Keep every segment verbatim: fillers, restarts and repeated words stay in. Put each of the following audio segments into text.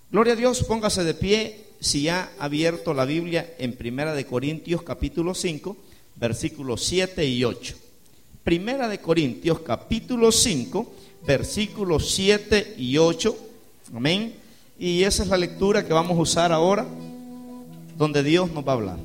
Gloria a Dios, póngase de pie si ya ha abierto la Biblia en Primera de Corintios capítulo cinco, versículos siete y ocho. Primera de Corintios capítulo cinco, versículos siete y ocho. Amén. Y esa es la lectura que vamos a usar ahora, donde Dios nos va a hablar.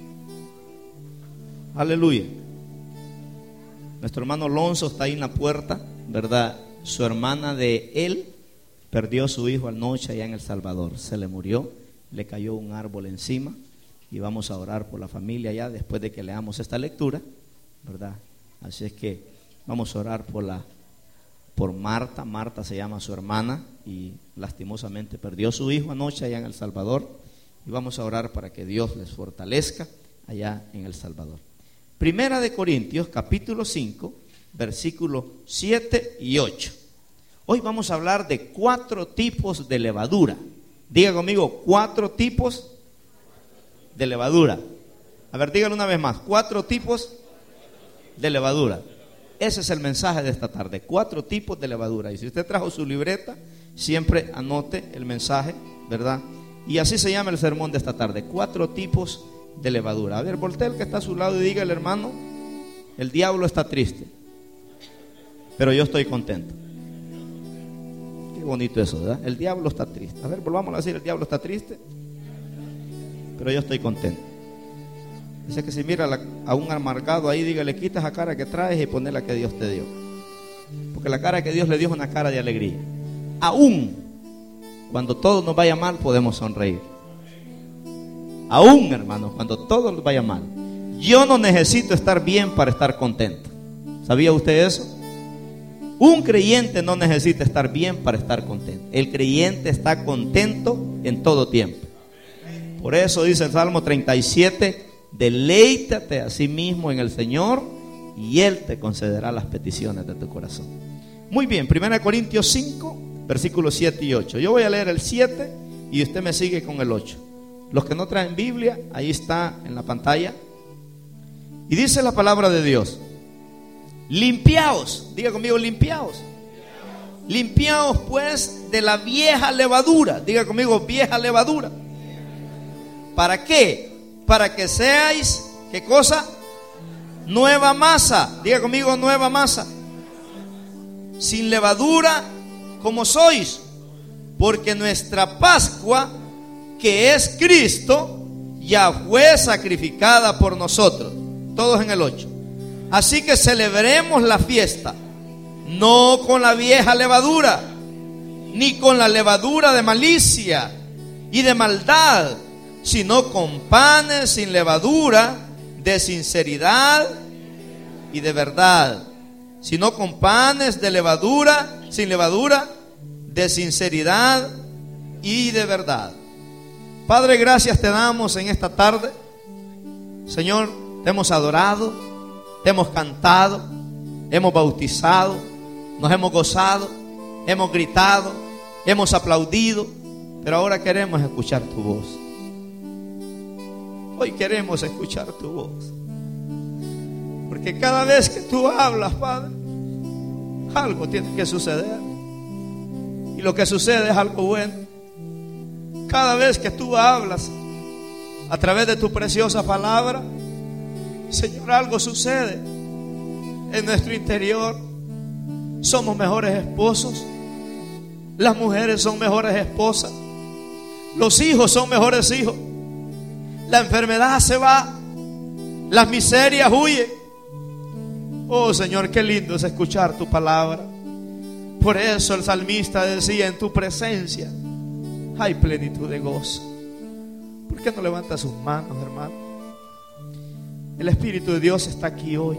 Aleluya. Nuestro hermano Alonso está ahí en la puerta, ¿verdad? Su hermana de él perdió a su hijo anoche allá en El Salvador. Se le murió, le cayó un árbol encima y vamos a orar por la familia ya después de que leamos esta lectura, ¿verdad? Así es que vamos a orar por la por Marta. Marta se llama su hermana y lastimosamente perdió a su hijo anoche allá en El Salvador, y vamos a orar para que Dios les fortalezca allá en El Salvador. Primera de Corintios capítulo cinco, versículos siete y ocho. Hoy vamos a hablar de cuatro tipos de levadura. Diga conmigo, cuatro tipos de levadura. A ver, dígalo una vez más, cuatro tipos de levadura. Ese es el mensaje de esta tarde, cuatro tipos de levadura. Y si usted trajo su libreta, siempre anote el mensaje, ¿verdad? Y así se llama el sermón de esta tarde, cuatro tipos de levadura. A ver, voltea el que está a su lado y diga al hermano, el diablo está triste, pero yo estoy contento. Qué bonito eso, ¿verdad? El diablo está triste. A ver, volvamos a decir, el diablo está triste, pero yo estoy contento. Dice que si mira la, a un amargado ahí, dígale, quita esa cara que traes y ponle la que Dios te dio. Porque la cara que Dios le dio es una cara de alegría. Aún cuando todo nos vaya mal, podemos sonreír. Aún, hermanos, cuando todo nos vaya mal. Yo no necesito estar bien para estar contento. ¿Sabía usted eso? Un creyente no necesita estar bien para estar contento. El creyente está contento en todo tiempo. Por eso dice el Salmo treinta y siete, deleítate a sí mismo en el Señor y Él te concederá las peticiones de tu corazón. Muy bien, Primera de Corintios cinco, versículos siete y ocho. Yo voy a leer el siete y usted me sigue con el ocho. Los que no traen Biblia, ahí está en la pantalla. Y dice la palabra de Dios: limpiaos, diga conmigo, limpiaos. Limpiaos pues de la vieja levadura, diga conmigo, vieja levadura. ¿Para qué? Para que seáis, ¿qué cosa? Nueva masa, diga conmigo, nueva masa. Sin levadura como sois, porque nuestra Pascua, que es Cristo, ya fue sacrificada por nosotros. Todos en el ocho. Así que celebremos la fiesta, no con la vieja levadura, ni con la levadura de malicia y de maldad, sino con panes sin levadura, de sinceridad y de verdad. Sino con panes de levadura, sin levadura, de sinceridad y de verdad. Padre, gracias te damos en esta tarde. Señor, te hemos adorado, te hemos cantado, hemos bautizado, nos hemos gozado, hemos gritado, hemos aplaudido, pero ahora queremos escuchar tu voz. Hoy queremos escuchar tu voz, porque cada vez que tú hablas, Padre, algo tiene que suceder, y lo que sucede es algo bueno. Cada vez que tú hablas a través de tu preciosa palabra, Señor, algo sucede en nuestro interior. Somos mejores esposos, las mujeres son mejores esposas, los hijos son mejores hijos, la enfermedad se va, las miserias huyen. Oh Señor, qué lindo es escuchar tu palabra. Por eso el salmista decía, en tu presencia hay plenitud de gozo. ¿Por qué no levanta sus manos, hermano? El Espíritu de Dios está aquí hoy.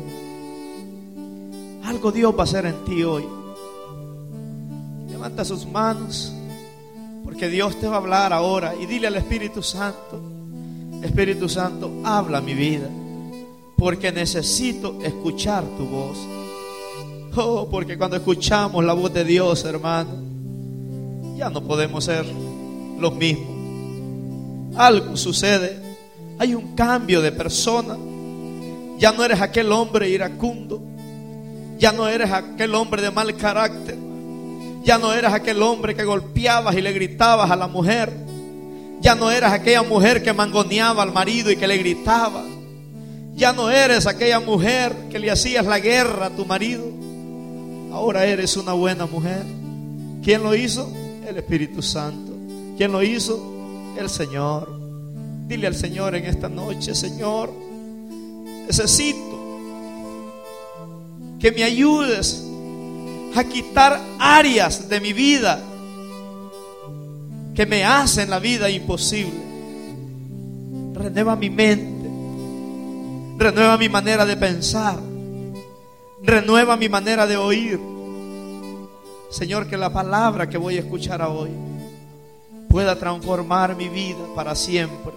Algo Dios va a hacer en ti hoy. Levanta sus manos, porque Dios te va a hablar ahora. Y dile al Espíritu Santo: Espíritu Santo, habla mi vida, porque necesito escuchar tu voz. Oh, porque cuando escuchamos la voz de Dios, hermano, ya no podemos ser los mismos. Algo sucede, hay un cambio de persona. Ya no eres aquel hombre iracundo, ya no eres aquel hombre de mal carácter, Ya no eras aquel hombre que golpeabas y le gritabas a la mujer. Ya no eras aquella mujer que mangoneaba al marido y que le gritaba. Ya no eres aquella mujer que le hacías la guerra a tu marido. Ahora eres una buena mujer. ¿Quién lo hizo? El Espíritu Santo. ¿Quién lo hizo? El Señor. Dile al Señor en esta noche: Señor, necesito que me ayudes a quitar áreas de mi vida que me hacen la vida imposible. Renueva mi mente, renueva mi manera de pensar, renueva mi manera de oír. Señor, que la palabra que voy a escuchar hoy pueda transformar mi vida para siempre.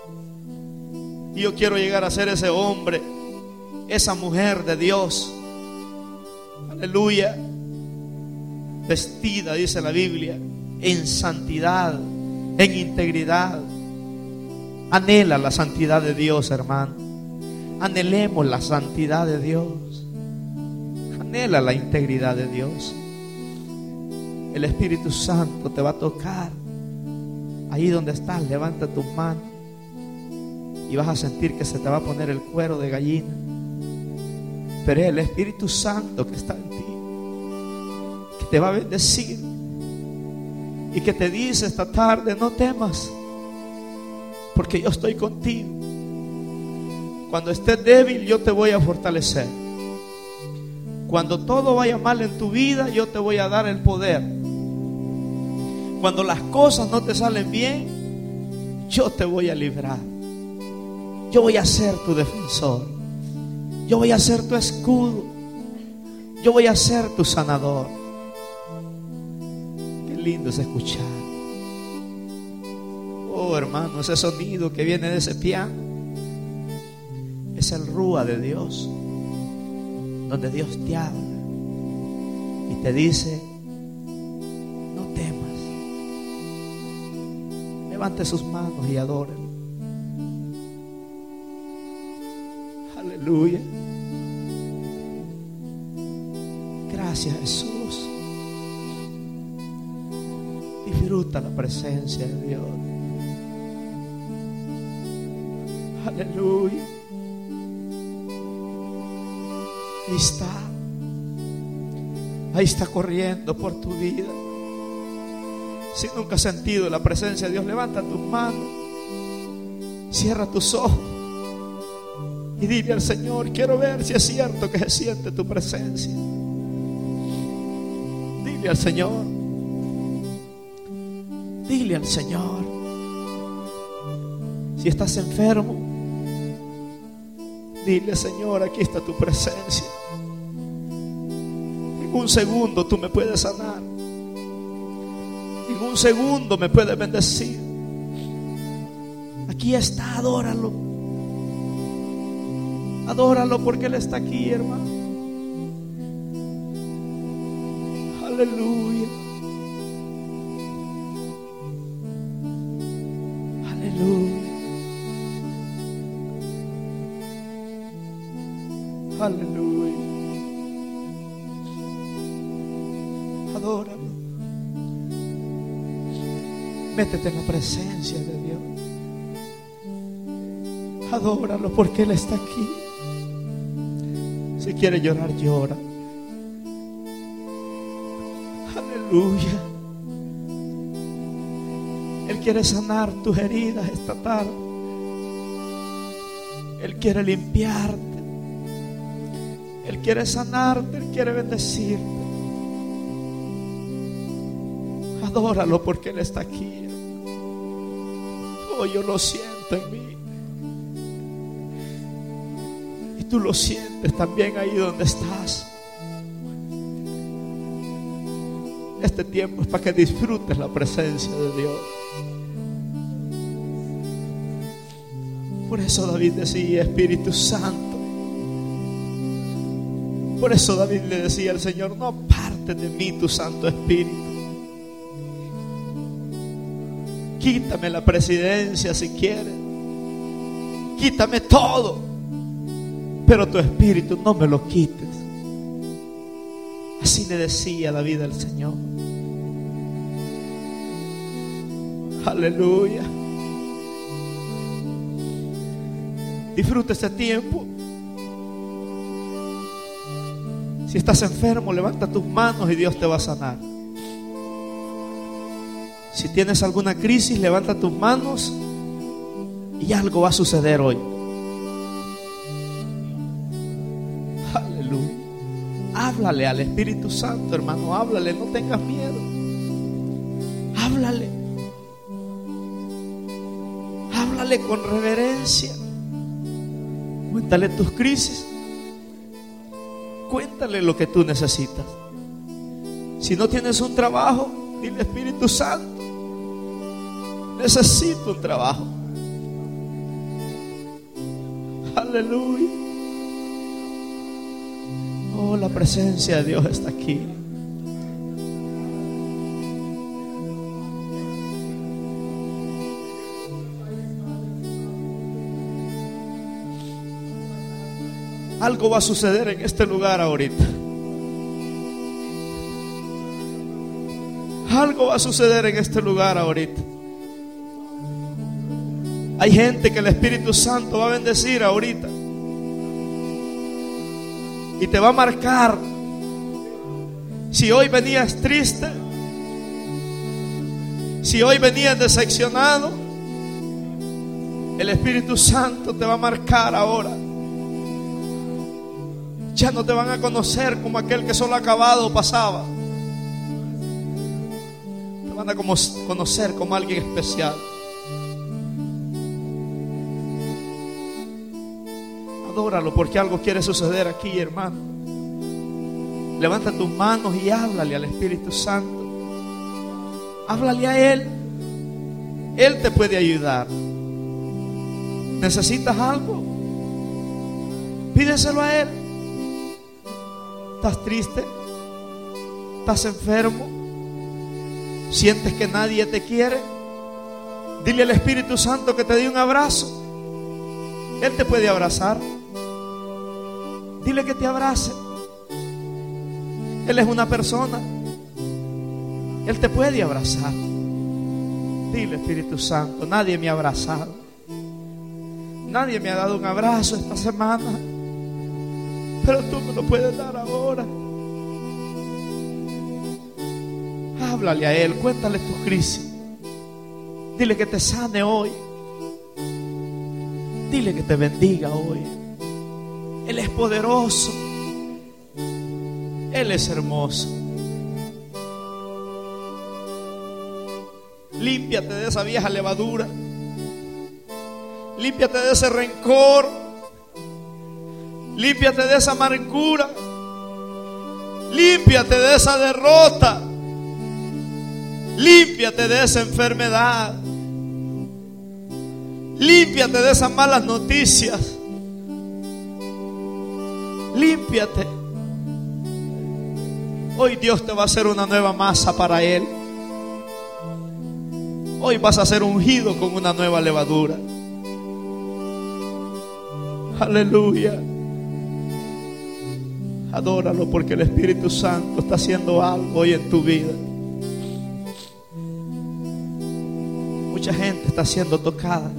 Y yo quiero llegar a ser ese hombre, esa mujer de Dios, aleluya, vestida, dice la Biblia, en santidad, en integridad. Anhela la santidad de Dios, hermano. Anhelemos la santidad de Dios. Anhela la integridad de Dios. El Espíritu Santo te va a tocar. Ahí donde estás, levanta tus manos y vas a sentir que se te va a poner el cuero de gallina. Pero es el Espíritu Santo que está en ti, que te va a bendecir y que te dice esta tarde: no temas, porque yo estoy contigo. Cuando estés débil, yo te voy a fortalecer. Cuando todo vaya mal en tu vida, yo te voy a dar el poder. Cuando las cosas no te salen bien, yo te voy a librar. Yo voy a ser tu defensor. Yo voy a ser tu escudo. Yo voy a ser tu sanador. Qué lindo es escuchar. Oh, hermano, ese sonido que viene de ese piano es el rúa de Dios, donde Dios te habla y te dice: no temas. Levante sus manos y adórenlo. Aleluya. Gracias, Jesús. Disfruta la presencia de Dios. Aleluya. Ahí está. Ahí está corriendo por tu vida. Si nunca has sentido la presencia de Dios, levanta tus manos, cierra tus ojos y dile al Señor: quiero ver si es cierto que se siente tu presencia. Dile al Señor. Dile al Señor. Si estás enfermo, dile: Señor, aquí está tu presencia. En un segundo tú me puedes sanar. En un segundo me puedes bendecir. Aquí está, adóralo. Adóralo porque Él está aquí, hermano. Aleluya. Aleluya. Aleluya. Adóralo. Métete en la presencia de Dios. Adóralo porque Él está aquí. Si quieres llorar, llora. Aleluya. Él quiere sanar tus heridas esta tarde. Él quiere limpiarte. Él quiere sanarte. Él quiere bendecirte. Adóralo porque Él está aquí. Oh, yo lo siento en mí. Y tú lo sientes también ahí donde estás. Este tiempo es para que disfrutes la presencia de Dios. Por eso David decía: Espíritu Santo. Por eso David le decía al Señor: no apartes de mí tu Santo Espíritu. Quítame la presidencia si quieres. Quítame todo. Pero tu espíritu no me lo quites. Así le decía David al Señor. Aleluya. Disfruta este tiempo. Si estás enfermo, levanta tus manos y Dios te va a sanar. Si tienes alguna crisis, levanta tus manos y algo va a suceder hoy. Aleluya. Háblale al Espíritu Santo, hermano. Háblale, no tengas miedo. Háblale. Háblale con reverencia. Cuéntale tus crisis. Cuéntale lo que tú necesitas. Si no tienes un trabajo, dile: Espíritu Santo, necesito un trabajo. Aleluya. Oh, la presencia de Dios está aquí. Algo va a suceder en este lugar ahorita. Algo va a suceder en este lugar ahorita. Hay gente que el Espíritu Santo va a bendecir ahorita y te va a marcar. Si hoy venías triste, si hoy venías decepcionado, el Espíritu Santo te va a marcar ahora. Ya no te van a conocer como aquel que solo acabado pasaba. Te van a conocer como alguien especial. Adóralo, porque algo quiere suceder aquí, hermano. Levanta tus manos y háblale al Espíritu Santo. Háblale a Él. Él te puede ayudar. ¿Necesitas algo? Pídeselo a Él. ¿Estás triste? ¿Estás enfermo? ¿Sientes que nadie te quiere? Dile al Espíritu Santo que te dé un abrazo. Él te puede abrazar. Dile que te abrace. Él es una persona. Él te puede abrazar. Dile: Espíritu Santo, nadie me ha abrazado. Nadie me ha dado un abrazo esta semana, pero tú me lo puedes dar ahora. Háblale a Él, cuéntale tus crisis. Dile que te sane hoy. Dile que te bendiga hoy. Él es poderoso. Él es hermoso. Límpiate de esa vieja levadura. Límpiate de ese rencor. Límpiate de esa amargura. Límpiate de esa derrota. Límpiate de esa enfermedad. Límpiate de esas malas noticias. Límpiate. Hoy Dios te va a hacer una nueva masa para Él. Hoy vas a ser ungido con una nueva levadura. Aleluya. Adóralo, porque el Espíritu Santo está haciendo algo hoy en tu vida. Mucha gente está siendo tocada.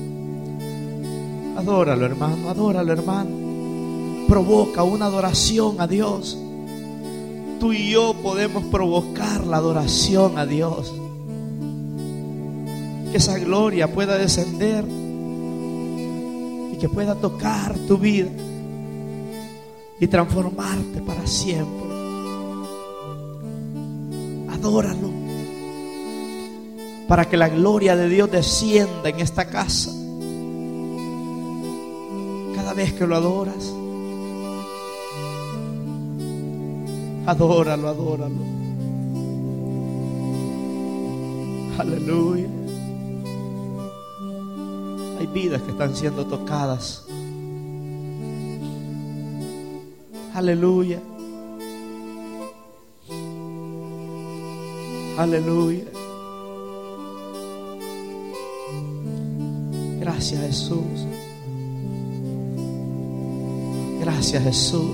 Adóralo, hermano, adóralo, hermano. Provoca una adoración a Dios. Tú y yo podemos provocar la adoración a Dios. Que esa gloria pueda descender y que pueda tocar tu vida y transformarte para siempre. Adóralo, para que la gloria de Dios descienda en esta casa. Cada vez que lo adoras, adóralo, adóralo. Aleluya. Hay vidas que están siendo tocadas. Aleluya. Aleluya. Gracias, Jesús. Gracias, Jesús.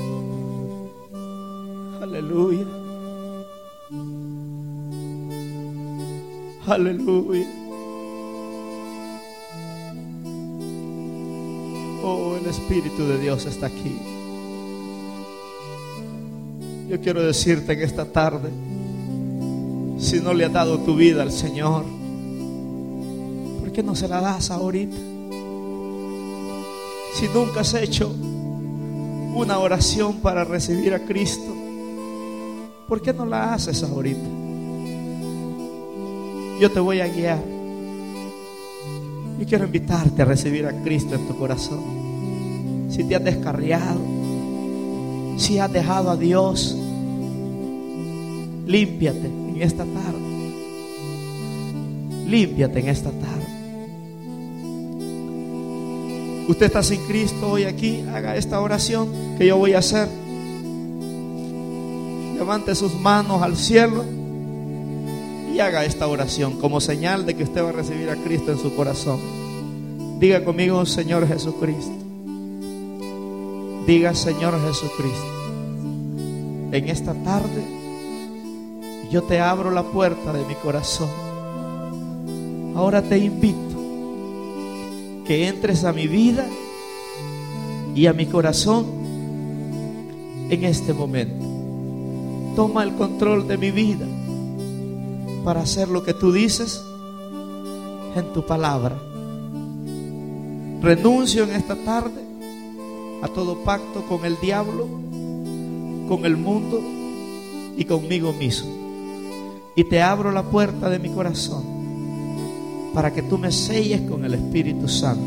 Aleluya. Aleluya. Oh, el Espíritu de Dios está aquí. Yo quiero decirte en esta tarde, si no le has dado tu vida al Señor, ¿por qué no se la das ahorita? Si nunca has hecho una oración para recibir a Cristo, ¿por qué no la haces ahorita? Yo te voy a guiar. Yo quiero invitarte a recibir a Cristo en tu corazón. Si te has descarriado, si has dejado a Dios, límpiate en esta tarde. Límpiate en esta tarde. Usted está sin Cristo hoy aquí, haga esta oración que yo voy a hacer. Levante sus manos al cielo y haga esta oración como señal de que usted va a recibir a Cristo en su corazón. Diga conmigo: Señor Jesucristo. Diga: Señor Jesucristo, en esta tarde yo te abro la puerta de mi corazón. Ahora te invito que entres a mi vida y a mi corazón en este momento. Toma el control de mi vida para hacer lo que tú dices en tu palabra. Renuncio en esta tarde a todo pacto con el diablo, con el mundo y conmigo mismo. Y te abro la puerta de mi corazón para que tú me selles con el Espíritu Santo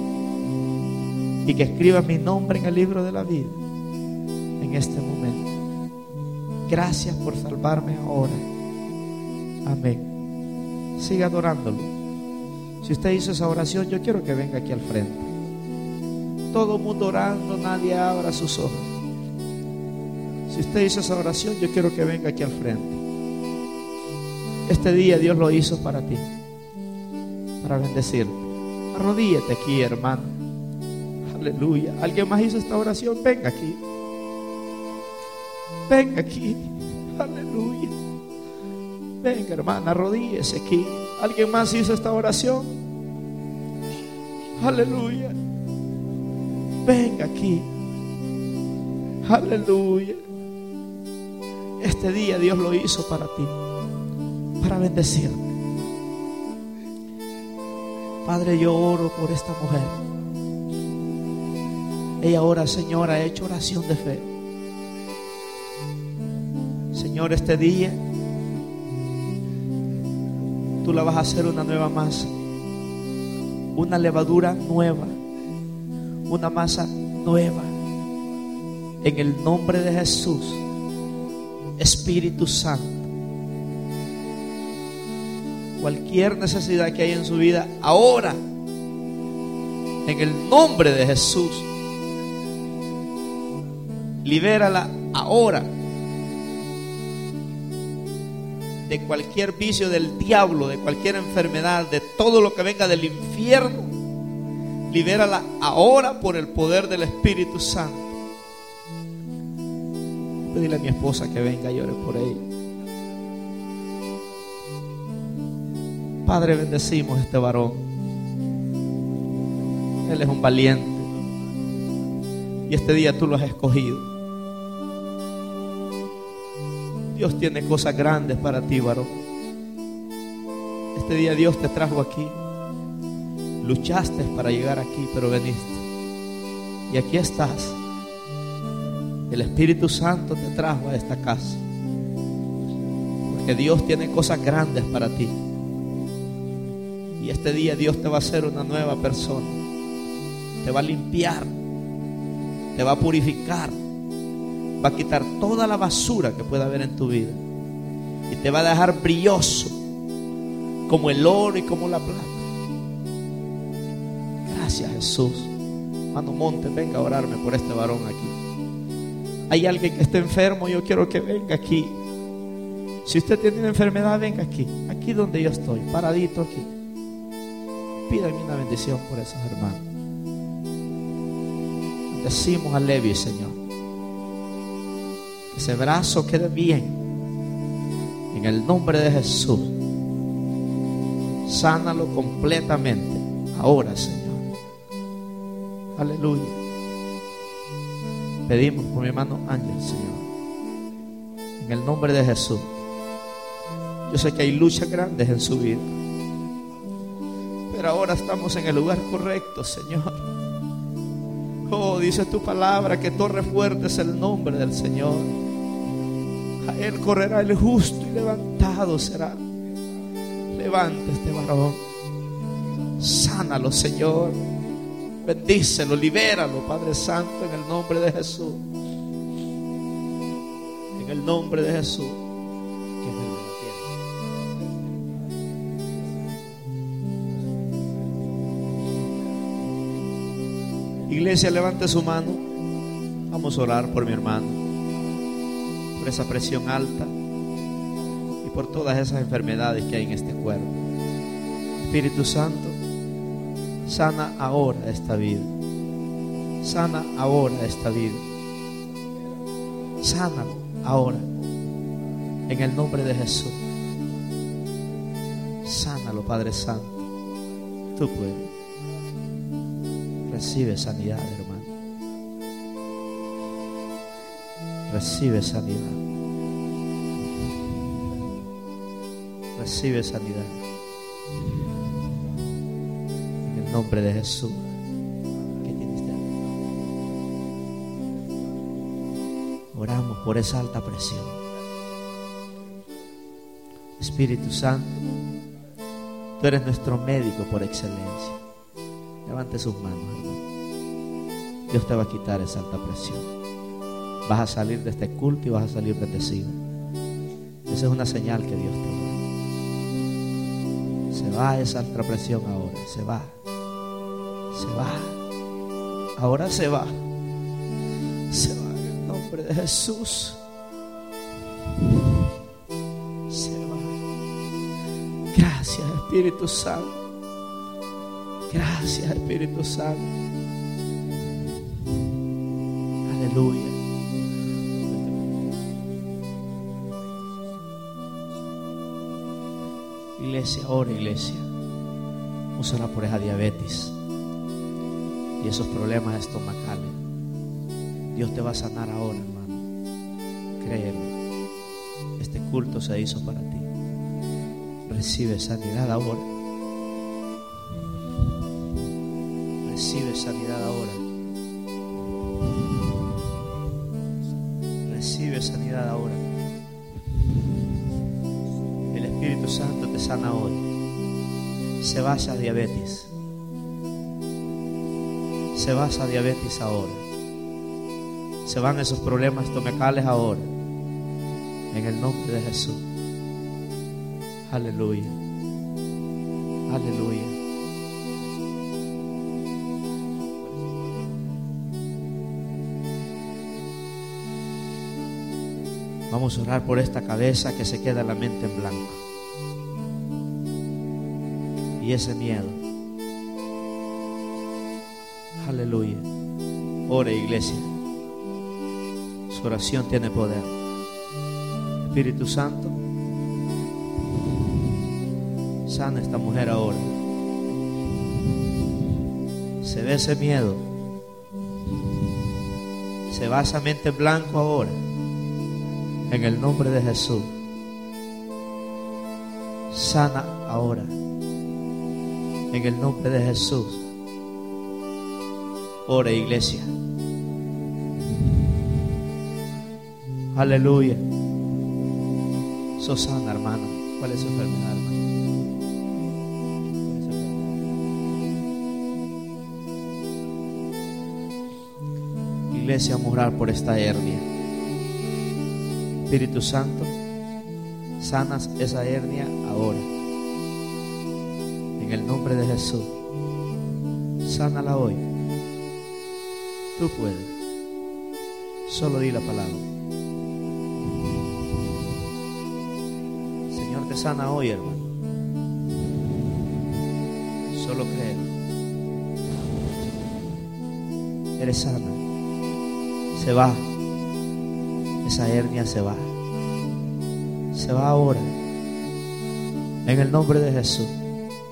y que escribas mi nombre en el libro de la vida en este momento. Gracias por salvarme ahora. Amén. Siga adorándolo. Si usted hizo esa oración, yo quiero que venga aquí al frente. Todo el mundo orando, nadie abra sus ojos. Si usted hizo esa oración, yo quiero que venga aquí al frente. Este día Dios lo hizo para ti, para bendecirte. Arrodíllate aquí, hermano. Aleluya. ¿Alguien más hizo esta oración? Venga aquí. Venga aquí. Aleluya. Venga, hermana, arrodíllese aquí. ¿Alguien más hizo esta oración? Aleluya. Venga aquí. Aleluya. Este día Dios lo hizo para ti, para bendecirte. Padre, yo oro por esta mujer. Ella ahora, Señor, ha hecho oración de fe. Señor, este día tú la vas a hacer una nueva masa, una levadura nueva, una masa nueva. En el nombre de Jesús, Espíritu Santo, cualquier necesidad que haya en su vida ahora, en el nombre de Jesús, libérala ahora de cualquier vicio del diablo, de cualquier enfermedad, de todo lo que venga del infierno. Libérala ahora por el poder del Espíritu Santo. Pedirle a mi esposa que venga y ore por ella. Padre, bendecimos a este varón. Él es un valiente y este día tú lo has escogido. Dios tiene cosas grandes para ti, varón. Este día Dios te trajo aquí. Luchaste para llegar aquí, pero veniste. Y aquí estás. El Espíritu Santo te trajo a esta casa. Porque Dios tiene cosas grandes para ti. Y este día Dios te va a hacer una nueva persona. Te va a limpiar. Te va a purificar. Va a quitar toda la basura que pueda haber en tu vida y te va a dejar brilloso como el oro y como la plata. Gracias, Jesús. Mano Monte, venga a orarme por este varón aquí. Hay alguien que esté enfermo, yo quiero que venga aquí. Si usted tiene una enfermedad, venga aquí, aquí donde yo estoy, paradito aquí. Pídame una bendición por esos hermanos. Bendecimos a Levi, Señor. Que ese brazo quede bien en el nombre de Jesús. Sánalo completamente ahora, Señor. Aleluya. Pedimos por mi hermano Ángel, Señor, en el nombre de Jesús. Yo sé que hay luchas grandes en su vida, pero ahora estamos en el lugar correcto, Señor. Oh, dice tu palabra que torre fuerte es el nombre del Señor. A él correrá el justo y levantado será. Levanta este varón. Sánalo, Señor. Bendícelo, libéralo, Padre Santo, en el nombre de Jesús. En el nombre de Jesús. Que me lo entienda. Iglesia, levante su mano. Vamos a orar por mi hermano, por esa presión alta y por todas esas enfermedades que hay en este cuerpo. Espíritu Santo, sana ahora esta vida. Sana ahora esta vida. Sánalo ahora. En el nombre de Jesús. Sánalo, Padre Santo. Tú puedes. Recibe sanidad, hermano. Recibe sanidad. Recibe sanidad. En el nombre de Jesús. ¿Qué tienes de algo? Oramos por esa alta presión. Espíritu Santo, tú eres nuestro médico por excelencia. Levante sus manos, hermano. Dios te va a quitar esa alta presión. Vas a salir de este culto y vas a salir bendecido. Esa es una señal que Dios te da. Se va esa alta presión ahora. Se va. Se va. Ahora se va. Se va en el nombre de Jesús. Se va. Gracias, Espíritu Santo. Gracias, Espíritu Santo. Aleluya. Iglesia, ahora iglesia, vamos a orar por esa diabetes y esos problemas estomacales. Dios te va a sanar ahora, hermano. Créelo. Este culto se hizo para ti. Recibe sanidad ahora. Recibe sanidad ahora. Recibe sanidad ahora. El Espíritu Santo te sana hoy. Se va esa diabetes. Se va esa diabetes ahora. Se van esos problemas estomacales ahora. En el nombre de Jesús. Aleluya. Aleluya. Vamos a orar por esta cabeza que se queda la mente en blanco. Y ese miedo. Aleluya. Ore, iglesia. Su oración tiene poder. Espíritu Santo, sana a esta mujer ahora. Se ve ese miedo. Se va esa mente en blanco ahora. En el nombre de Jesús. Sana ahora. En el nombre de Jesús. Ore, iglesia. Aleluya. Sos sana, hermano. ¿Cuál es su enfermedad, hermano? Iglesia, vamos a orar por esta hernia. Espíritu Santo, sanas esa hernia ahora. En el nombre de Jesús. Sánala hoy. Tú puedes. Solo di la palabra. Señor te sana hoy, hermano. Solo cree. Eres sana. Se va. Esa hernia se va. Se va ahora. En el nombre de Jesús.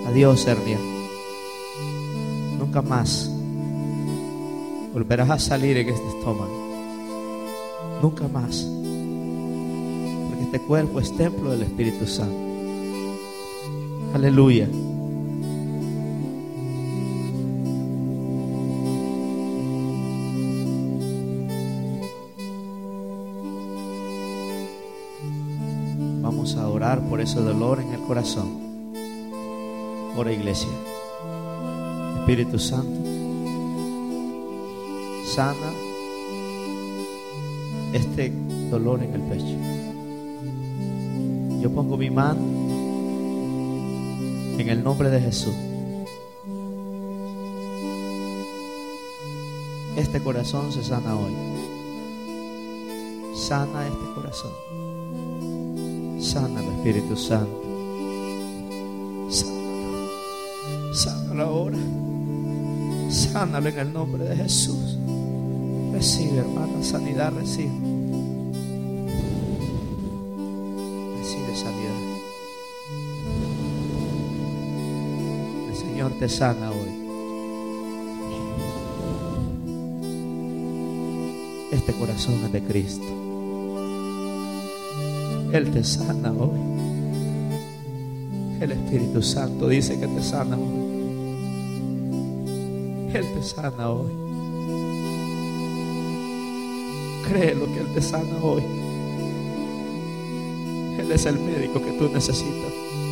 Adiós, hernia. Nunca más volverás a salir en este estómago. Nunca más. Porque este cuerpo es templo del Espíritu Santo. Aleluya. Vamos a orar por ese dolor en el corazón. Ora, iglesia. Espíritu Santo, sana este dolor en el pecho. Yo pongo mi mano en el nombre de Jesús. Este corazón se sana hoy. Sana este corazón. Sánalo, Espíritu Santo. Sánalo. Sánalo ahora. Sánalo en el nombre de Jesús. Recibe, hermana, sanidad, recibe. Recibe sanidad. El Señor te sana hoy. Este corazón es de Cristo. Él te sana hoy. El Espíritu Santo dice que te sana hoy. Él te sana hoy. Créelo que Él te sana hoy. Él es el médico que tú necesitas.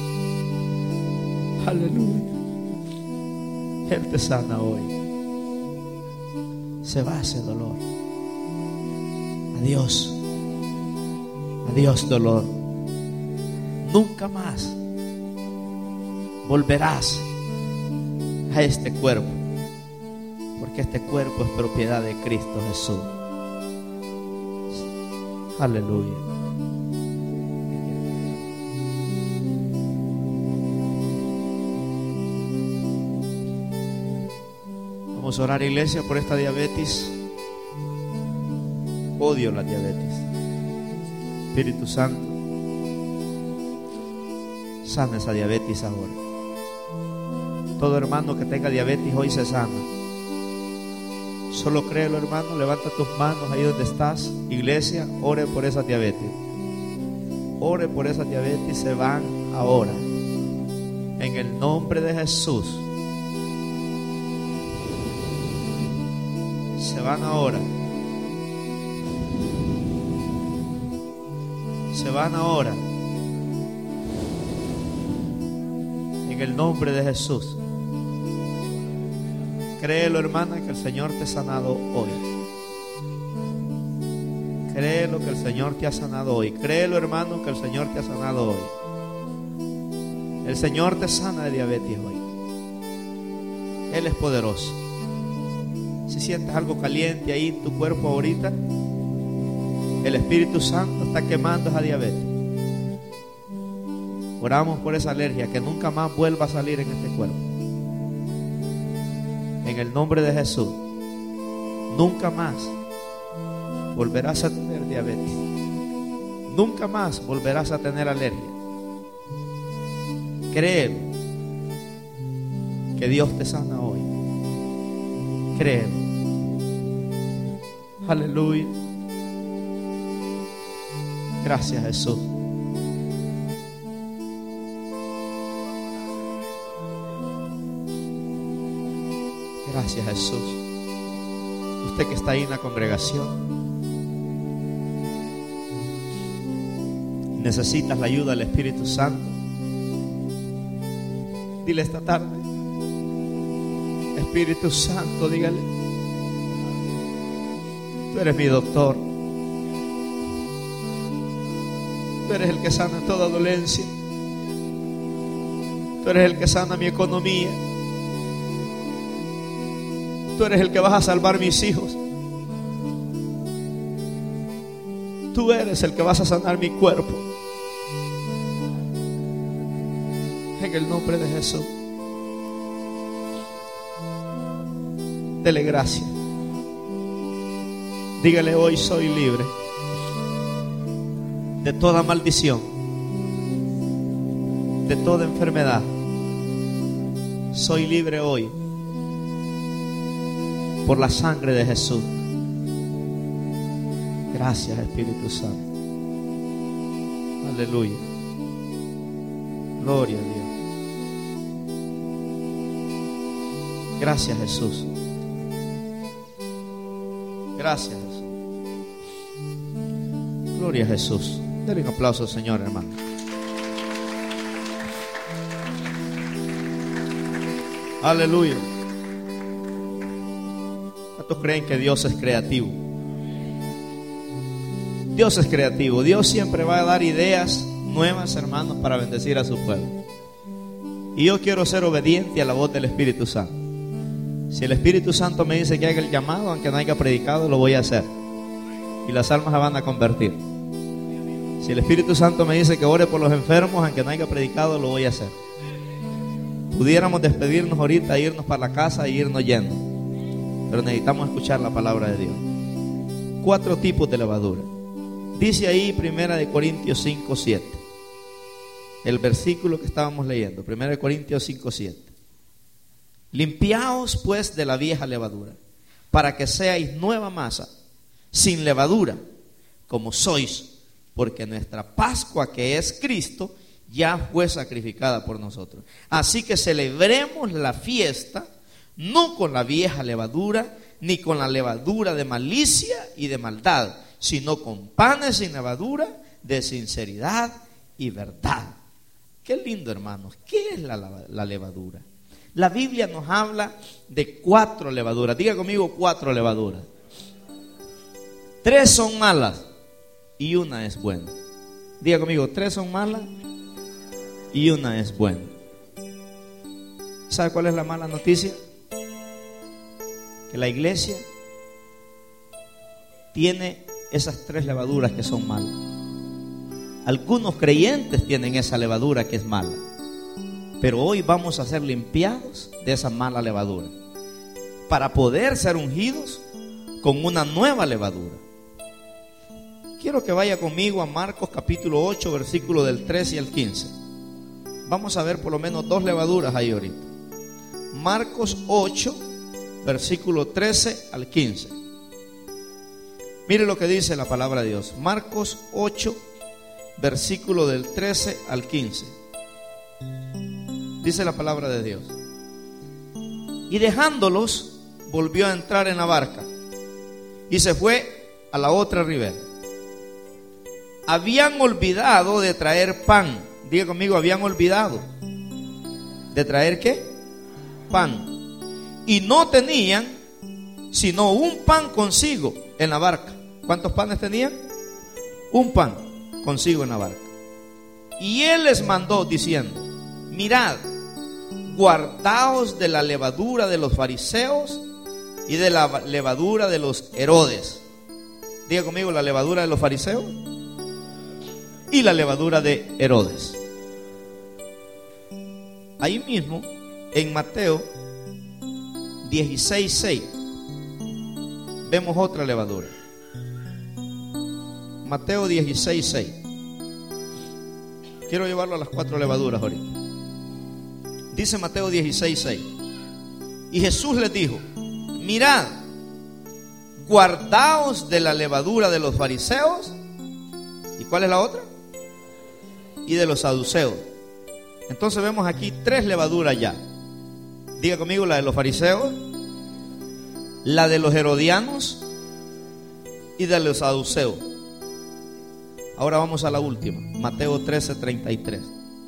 Aleluya. Él te sana hoy. Se va ese dolor. Adiós. Adiós, dolor. Nunca más volverás a este cuerpo, porque este cuerpo es propiedad de Cristo Jesús. Aleluya. Vamos a orar, iglesia, por esta diabetes. Odio la diabetes. Espíritu Santo, sana esa diabetes ahora. Todo hermano que tenga diabetes hoy se sana. Solo créelo, hermano. Levanta tus manos ahí donde estás. Iglesia, ore por esa diabetes. Ore por esa diabetes. Se van ahora. En el nombre de Jesús. Se van ahora. Se van ahora. En el nombre de Jesús. Créelo, hermana, que el Señor te ha sanado hoy. Créelo que el Señor te ha sanado hoy. Créelo, hermano, que el Señor te ha sanado hoy. El Señor te sana de diabetes hoy. Él es poderoso. Si sientes algo caliente ahí en tu cuerpo ahorita, el Espíritu Santo está quemando esa diabetes. Oramos por esa alergia, que nunca más vuelva a salir en este cuerpo. En el nombre de Jesús. Nunca más volverás a tener diabetes. Nunca más volverás a tener alergia. Créelo que Dios te sana hoy. Créelo. Aleluya. Gracias, Jesús. Gracias, Jesús. Usted que está ahí en la congregación, necesitas la ayuda del Espíritu Santo. Dile esta tarde: Espíritu Santo, dígale, tú eres mi doctor. Tú eres el que sana toda dolencia. Tú eres el que sana mi economía. Tú eres el que vas a salvar mis hijos. Tú eres el que vas a sanar mi cuerpo. En el nombre de Jesús. Dele gracias. Dígale: hoy soy libre de toda maldición, de toda enfermedad, Soy libre hoy por la sangre de Jesús. Gracias, Espíritu Santo. Aleluya. Gloria a Dios. Gracias, Jesús. Gracias, Jesús. Gloria a Jesús. Dale un aplauso al Señor, hermano. Aleluya. ¿Cuántos creen que Dios es creativo? Dios es creativo. Dios siempre va a dar ideas nuevas, hermanos, para bendecir a su pueblo. Y yo quiero ser obediente a la voz del Espíritu Santo. Si el Espíritu Santo me dice que haga el llamado, aunque no haya predicado, lo voy a hacer. Y las almas se van a convertir. Si el Espíritu Santo me dice que ore por los enfermos, aunque no haya predicado, lo voy a hacer. Pudiéramos despedirnos ahorita, irnos para la casa e irnos yendo, pero necesitamos escuchar la palabra de Dios. Cuatro tipos de levadura. Dice ahí Primera de Corintios cinco, siete, el versículo que estábamos leyendo. Primera de Corintios cinco, siete. Limpiaos pues de la vieja levadura, para que seáis nueva masa, sin levadura, como sois, porque nuestra Pascua, que es Cristo, ya fue sacrificada por nosotros. Así que celebremos la fiesta no con la vieja levadura, ni con la levadura de malicia y de maldad, sino con panes sin levadura, de sinceridad y verdad. Qué lindo, hermanos. ¿Qué es la, la, la levadura? La Biblia nos habla de cuatro levaduras. Diga conmigo, cuatro levaduras. Tres son malas y una es buena. Diga conmigo, tres son malas y una es buena. ¿Sabe cuál es la mala noticia? Que la iglesia tiene esas tres levaduras que son malas. Algunos creyentes tienen esa levadura que es mala, pero hoy vamos a ser limpiados de esa mala levadura para poder ser ungidos con una nueva levadura. Quiero que vaya conmigo a Marcos capítulo ocho, versículo del trece al quince. Vamos a ver por lo menos dos levaduras ahí ahorita. Marcos ocho, versículo trece al quince. Mire lo que dice la palabra de Dios. Marcos ocho, versículo del trece al quince. Dice la palabra de Dios: y dejándolos, volvió a entrar en la barca y se fue a la otra ribera. Habían olvidado de traer pan. Diga conmigo, habían olvidado de traer ¿qué? Pan. Y no tenían sino un pan consigo en la barca. ¿Cuántos panes tenían? Un pan consigo en la barca. Y él les mandó diciendo: mirad, guardaos de la levadura de los fariseos y de la levadura de los Herodes. Diga conmigo, la levadura de los fariseos y la levadura de Herodes. Ahí mismo en Mateo dieciséis, seis vemos otra levadura. Mateo dieciséis, seis. Quiero llevarlo a las cuatro levaduras ahorita. Dice Mateo dieciséis, seis: y Jesús les dijo: mirad, guardaos de la levadura de los fariseos. ¿Y cuál es la otra? Y de los saduceos. Entonces vemos aquí tres levaduras ya. Diga conmigo, la de los fariseos, la de los herodianos y de los saduceos. Ahora vamos a la última, Mateo trece, treinta y tres.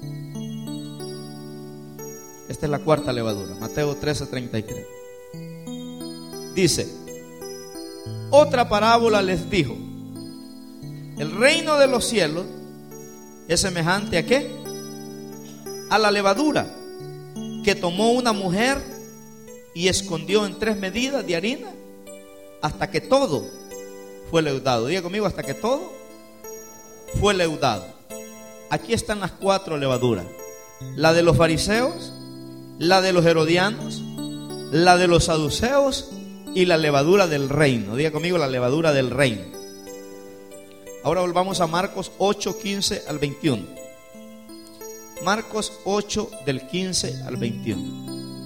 Esta es la cuarta levadura, Mateo trece, treinta y tres. Dice: otra parábola les dijo: el reino de los cielos es semejante a ¿qué? A la levadura que tomó una mujer y escondió en tres medidas de harina hasta que todo fue leudado. Diga conmigo, hasta que todo fue leudado. Aquí están las cuatro levaduras: la de los fariseos, la de los herodianos, la de los saduceos y la levadura del reino. Diga conmigo, la levadura del reino. Ahora volvamos a Marcos ocho, quince al veintiuno. Marcos ocho, del quince al veintiuno.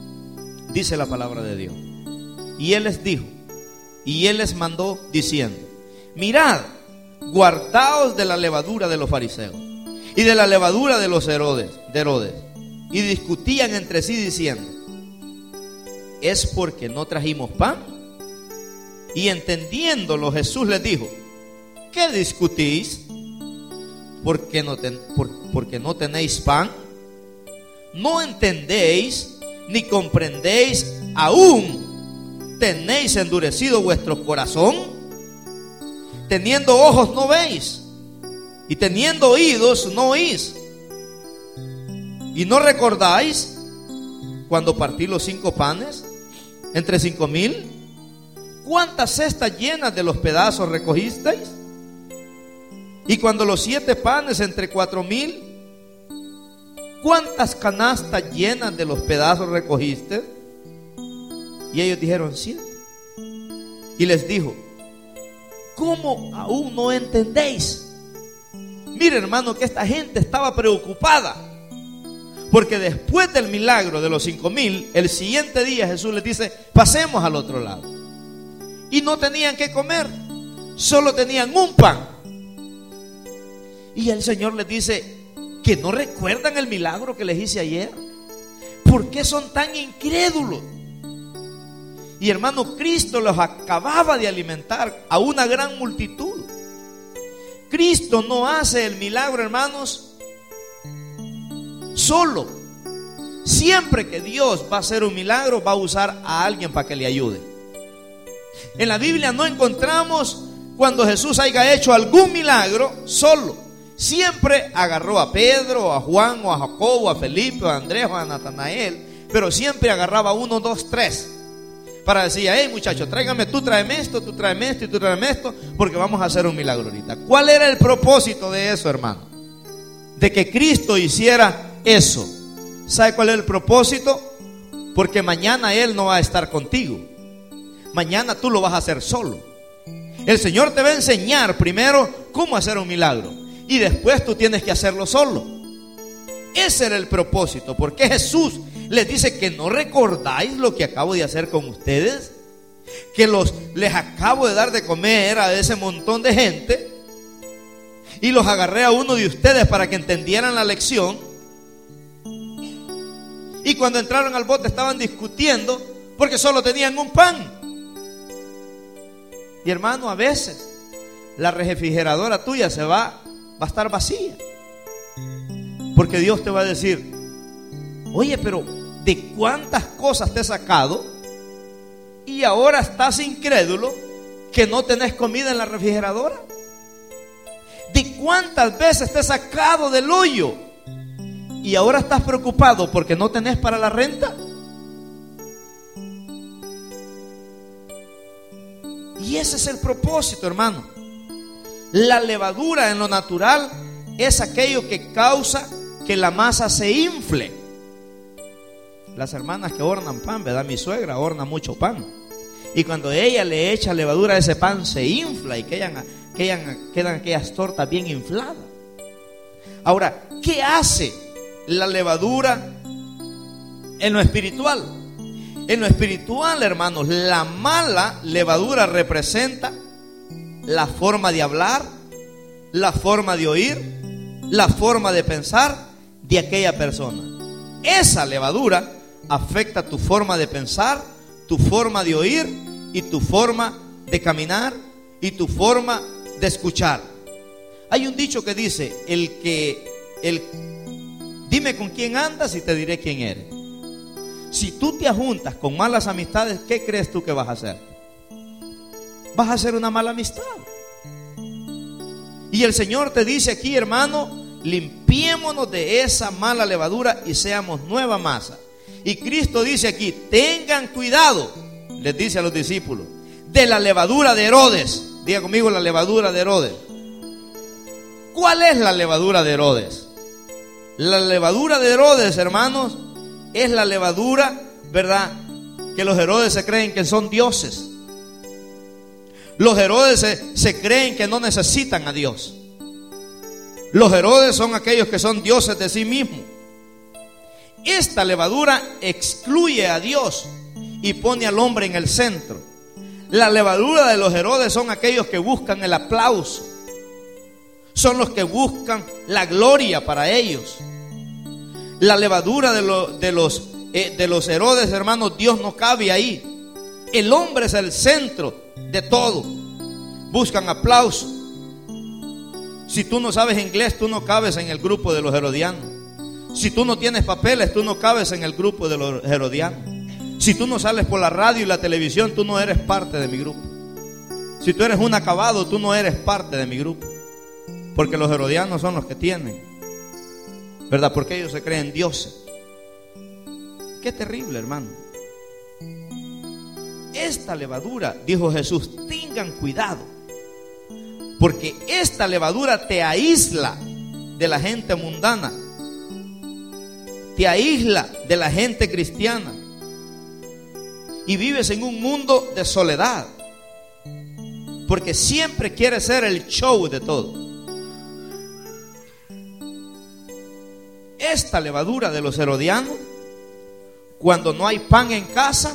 dice la palabra de Dios. Y él les dijo, y él les mandó diciendo: mirad, guardaos de la levadura de los fariseos y de la levadura de los Herodes, de Herodes. Y discutían entre sí diciendo: ¿es porque no trajimos pan? Y entendiéndolo, Jesús les dijo: ¿qué discutís? ¿Porque no, ten, por, porque no tenéis pan? ¿No entendéis ni comprendéis aún? ¿Tenéis endurecido vuestro corazón? Teniendo ojos no veis, y teniendo oídos no oís. ¿Y no recordáis cuando partí los cinco panes entre cinco mil? ¿Cuántas cestas llenas de los pedazos recogisteis? Y cuando los siete panes entre cuatro mil, ¿cuántas canastas llenas de los pedazos recogiste? Y ellos dijeron: siete. Y les dijo: ¿cómo aún no entendéis? Mire, hermano, que esta gente estaba preocupada, porque después del milagro de los cinco mil, el siguiente día Jesús les dice: pasemos al otro lado. Y no tenían que comer, solo tenían un pan. Y el Señor les dice: ¿que no recuerdan el milagro que les hice ayer? ¿Por qué son tan incrédulos? Y hermano, Cristo los acababa de alimentar a una gran multitud. Cristo no hace el milagro, hermanos, solo. Siempre que Dios va a hacer un milagro, va a usar a alguien para que le ayude. En la Biblia no encontramos cuando Jesús haya hecho algún milagro solo. Siempre agarró a Pedro, a Juan, o a Jacobo, a Felipe, a Andrés, o a Natanael, pero siempre agarraba uno, dos, tres, para decir: hey muchachos, tráigame, tú tráeme esto, tú tráeme esto y tú tráeme esto, porque vamos a hacer un milagro ahorita. ¿Cuál era el propósito de eso, hermano? De que Cristo hiciera eso. ¿Sabe cuál es el propósito? Porque mañana Él no va a estar contigo. Mañana tú lo vas a hacer solo. El Señor te va a enseñar primero cómo hacer un milagro, y después tú tienes que hacerlo solo. Ese era el propósito. Porque Jesús les dice: que no recordáis lo que acabo de hacer con ustedes, que los, les acabo de dar de comer a ese montón de gente, y los agarré a uno de ustedes para que entendieran la lección. Y cuando entraron al bote estaban discutiendo porque solo tenían un pan. Y hermano, a veces la refrigeradora tuya se va, va a estar vacía, porque Dios te va a decir: oye, pero ¿de cuántas cosas te he sacado? Y ahora estás incrédulo que no tenés comida en la refrigeradora. ¿De cuántas veces te he sacado del hoyo y ahora estás preocupado porque no tenés para la renta? Y ese es el propósito, hermano. La levadura en lo natural es aquello que causa que la masa se infle. Las hermanas que hornan pan, ¿verdad? Mi suegra horna mucho pan, y cuando ella le echa levadura a ese pan, se infla y quedan, quedan, quedan aquellas tortas bien infladas. Ahora, ¿qué hace la levadura en lo espiritual? En lo espiritual, hermanos, la mala levadura representa la forma de hablar, la forma de oír, la forma de pensar de aquella persona. Esa levadura afecta tu forma de pensar, tu forma de oír, y tu forma de caminar, y tu forma de escuchar. Hay un dicho que dice: el que el, dime con quién andas y te diré quién eres. Si tú te juntas con malas amistades, ¿qué crees tú que vas a hacer? Vas a hacer una mala amistad. Y el Señor te dice aquí, hermano: limpiémonos de esa mala levadura y seamos nueva masa. Y Cristo dice aquí: tengan cuidado, les dice a los discípulos, de la levadura de Herodes. Diga conmigo: la levadura de Herodes. ¿Cuál es la levadura de Herodes? La levadura de Herodes, hermanos, es la levadura, ¿verdad?, que los Herodes se creen que son dioses. Los Herodes se, se creen que no necesitan a Dios. Los Herodes son aquellos que son dioses de sí mismos. Esta levadura excluye a Dios y pone al hombre en el centro. La levadura de los Herodes son aquellos que buscan el aplauso, son los que buscan la gloria para ellos. La levadura de, lo, de, los, eh, de los Herodes, hermanos, Dios no cabe ahí. El hombre es el centro de todo. Buscan aplauso. Si tú no sabes inglés, tú no cabes en el grupo de los herodianos. Si tú no tienes papeles, tú no cabes en el grupo de los herodianos. Si tú no sales por la radio y la televisión, tú no eres parte de mi grupo. Si tú eres un acabado, tú no eres parte de mi grupo. Porque los herodianos son los que tienen, ¿verdad? Porque ellos se creen dioses. Qué terrible, hermano. Esta levadura, dijo Jesús, tengan cuidado, porque esta levadura te aísla de la gente mundana, te aísla de la gente cristiana, y vives en un mundo de soledad, porque siempre quieres ser el show de todo. Esta levadura de los herodianos, cuando no hay pan en casa,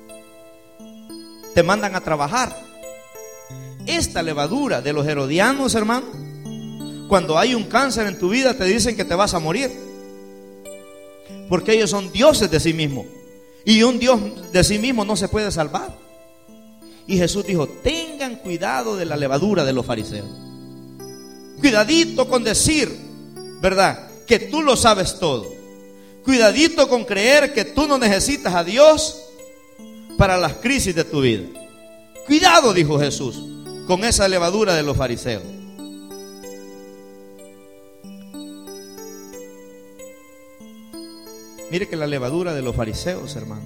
te mandan a trabajar. Esta levadura de los herodianos, hermano, cuando hay un cáncer en tu vida, te dicen que te vas a morir, porque ellos son dioses de sí mismos, y un Dios de sí mismo no se puede salvar. Y Jesús dijo: tengan cuidado de la levadura de los fariseos. Cuidadito con decir, ¿verdad?, que tú lo sabes todo. Cuidadito con creer que tú no necesitas a Dios para las crisis de tu vida. Cuidado, dijo Jesús, con esa levadura de los fariseos. Mire que la levadura de los fariseos, hermano,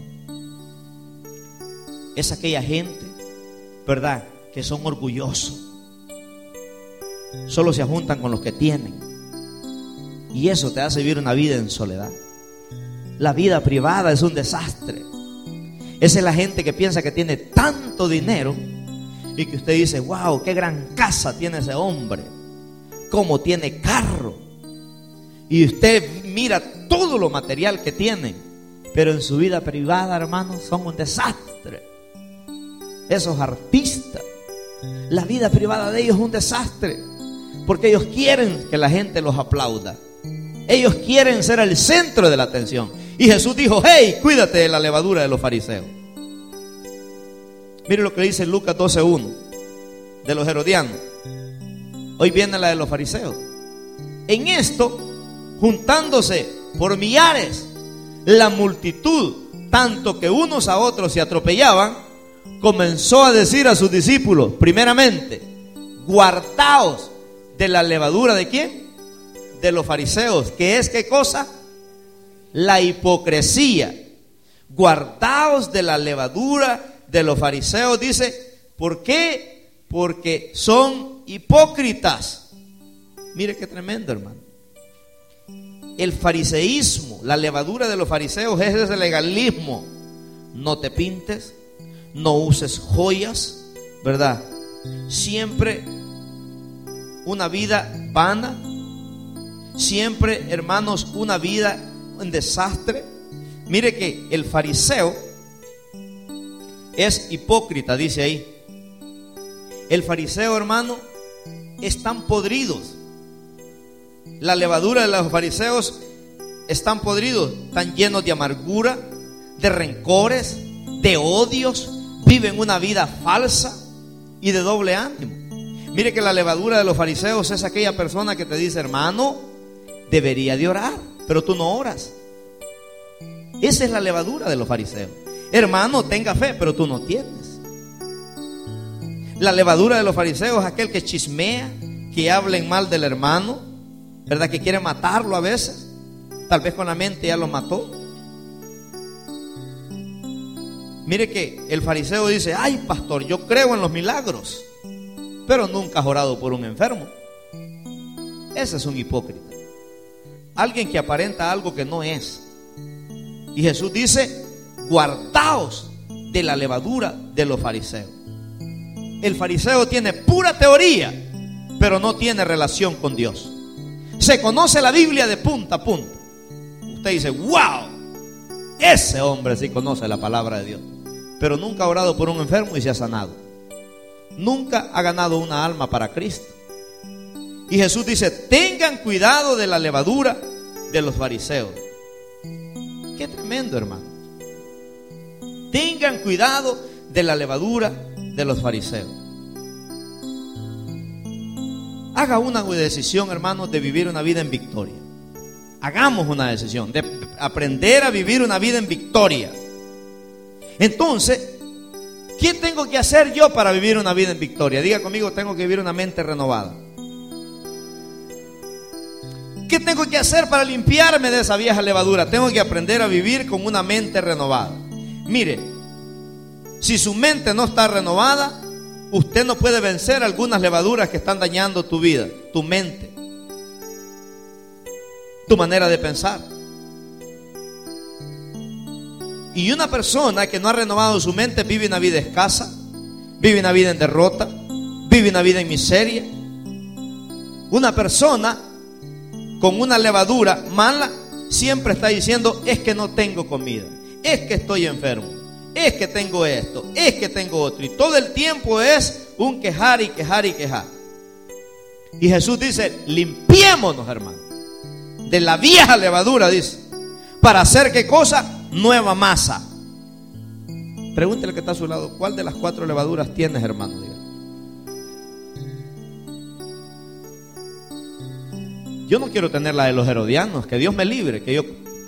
es aquella gente, ¿verdad?, que son orgullosos. Solo se juntan con los que tienen. Y eso te hace vivir una vida en soledad. La vida privada es un desastre. Esa es la gente que piensa que tiene tanto dinero y que usted dice: wow, qué gran casa tiene ese hombre, cómo tiene carro. Y usted mira todo lo material que tiene, pero en su vida privada, hermanos, son un desastre. Esos artistas, la vida privada de ellos es un desastre, porque ellos quieren que la gente los aplauda. Ellos quieren ser el centro de la atención. Y Jesús dijo: hey, cuídate de la levadura de los fariseos. Mire lo que dice Lucas doce uno de los herodianos. Hoy viene la de los fariseos. En esto, juntándose por millares la multitud, tanto que unos a otros se atropellaban, comenzó a decir a sus discípulos, primeramente: guardaos de la levadura ¿de quién? De los fariseos, que es ¿qué cosa? La hipocresía. Guardaos de la levadura de los fariseos, dice. ¿Por qué? Porque son hipócritas. Mire qué tremendo, hermano. El fariseísmo, la levadura de los fariseos es ese legalismo. No te pintes, no uses joyas, ¿verdad? Siempre una vida vana. Siempre, hermanos, una vida en desastre. Mire que el fariseo es hipócrita, dice ahí. El fariseo, hermano, están podridos. La levadura de los fariseos están podridos, están llenos de amargura, de rencores, de odios. Viven una vida falsa y de doble ánimo. Mire que la levadura de los fariseos es aquella persona que te dice: hermano, debería de orar, pero tú no oras. Esa es la levadura de los fariseos. Hermano, tenga fe, pero tú no tienes. La levadura de los fariseos es aquel que chismea, que hablen mal del hermano, ¿verdad?, que quiere matarlo a veces. Tal vez con la mente ya lo mató. Mire que el fariseo dice: ay, pastor, yo creo en los milagros, pero nunca has orado por un enfermo. Ese es un hipócrita. Alguien que aparenta algo que no es. Y Jesús dice: guardaos de la levadura de los fariseos. El fariseo tiene pura teoría, pero no tiene relación con Dios. Se conoce la Biblia de punta a punta. Usted dice: wow, ese hombre sí conoce la palabra de Dios. pero nunca ha orado por un enfermo y se ha sanado. Nunca ha ganado una alma para Cristo. Y Jesús dice: tengan cuidado de la levadura de los fariseos. Qué tremendo, hermano. Tengan cuidado de la levadura de los fariseos. Haga una decisión, hermanos, de vivir una vida en victoria. Hagamos una decisión de aprender a vivir una vida en victoria. Entonces, ¿qué tengo que hacer yo para vivir una vida en victoria? Diga conmigo: tengo que vivir una mente renovada. ¿Qué tengo que hacer para limpiarme de esa vieja levadura? Tengo que aprender a vivir con una mente renovada. Mire, si su mente no está renovada, usted no puede vencer algunas levaduras que están dañando tu vida, tu mente, tu manera de pensar. Y una persona que no ha renovado su mente vive una vida escasa, vive una vida en derrota, vive una vida en miseria. Una persona con una levadura mala siempre está diciendo: es que no tengo comida, es que estoy enfermo, es que tengo esto, es que tengo otro. Y todo el tiempo es un quejar y quejar y quejar. Y Jesús dice: limpiémonos, hermano, de la vieja levadura, dice, para hacer ¿qué cosa? Nueva masa. Pregúntele que está a su lado: ¿cuál de las cuatro levaduras tienes, hermano? Diga. Yo no quiero tener la de los herodianos, que Dios me libre, que yo...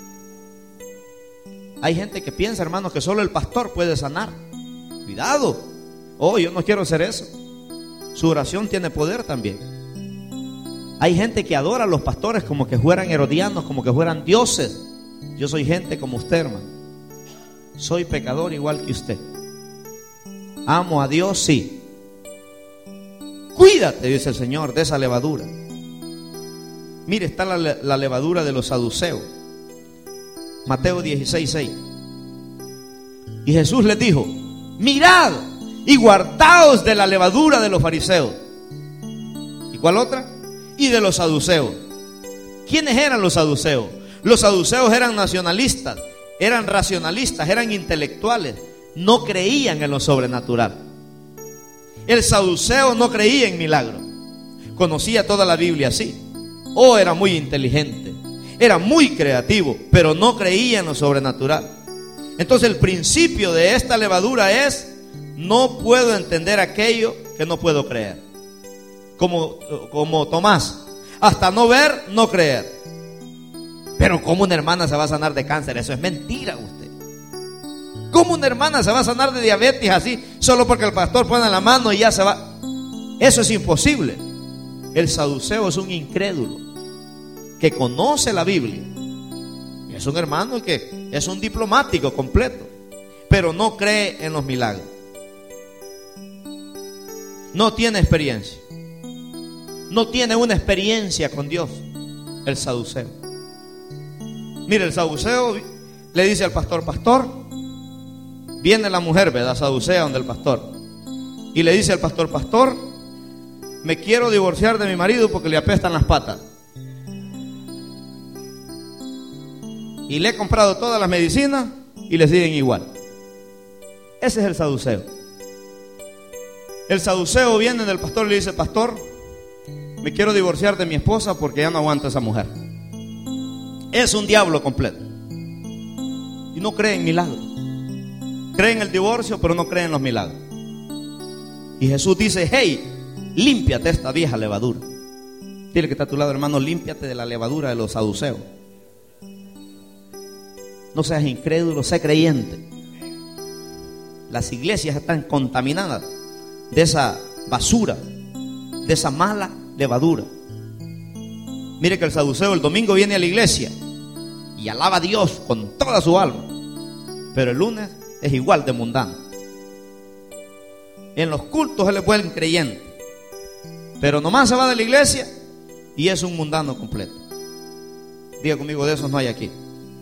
Hay gente que piensa, hermanos, que solo el pastor puede sanar. Cuidado. Oh, yo no quiero hacer eso. Su oración tiene poder también. Hay gente que adora a los pastores como que fueran herodianos, como que fueran dioses. Yo soy gente como usted, hermano. Soy pecador igual que usted. Amo a Dios, sí. Cuídate, dice el Señor, de esa levadura. Mire, está la, la levadura de los saduceos. Mateo dieciséis, seis. Y Jesús les dijo: mirad y guardaos de la levadura de los fariseos. ¿Y cuál otra? Y de los saduceos. ¿Quiénes eran los saduceos? Los saduceos eran nacionalistas, eran racionalistas, eran intelectuales. No creían en lo sobrenatural. El saduceo no creía en milagros. Conocía toda la Biblia así. Oh, era muy inteligente, era muy creativo, pero no creía en lo sobrenatural. Entonces el principio de esta levadura es: no puedo entender aquello que no puedo creer. Como, como Tomás, hasta no ver, no creer. Pero ¿cómo una hermana se va a sanar de cáncer? Eso es mentira, usted. ¿Cómo una hermana se va a sanar de diabetes así, solo porque el pastor pone la mano y ya se va? Eso es imposible. El saduceo es un incrédulo que conoce la Biblia. Es un hermano que es un diplomático completo, pero no cree en los milagros. No tiene experiencia. No tiene una experiencia con Dios. El saduceo. Mire, el saduceo le dice al pastor: pastor, viene la mujer, ¿verdad? Saducea donde el pastor. Y le dice al pastor: pastor, me quiero divorciar de mi marido porque le apestan las patas. Y le he comprado todas las medicinas y le siguen igual. Ese es el saduceo. El saduceo viene del pastor y le dice: pastor, me quiero divorciar de mi esposa porque ya no aguanto a esa mujer. Es un diablo completo. Y no cree en milagros. Cree en el divorcio, pero no cree en los milagros. Y Jesús dice: hey, límpiate esta vieja levadura. Dile que está a tu lado, hermano: límpiate de la levadura de los saduceos. No seas incrédulo, sé creyente. Las iglesias están contaminadas de esa basura, de esa mala levadura. Mire que el saduceo el domingo viene a la iglesia y alaba a Dios con toda su alma, pero el lunes es igual de mundano. En los cultos él es buen creyente, pero nomás se va de la iglesia y es un mundano completo. Diga conmigo: de esos no hay aquí.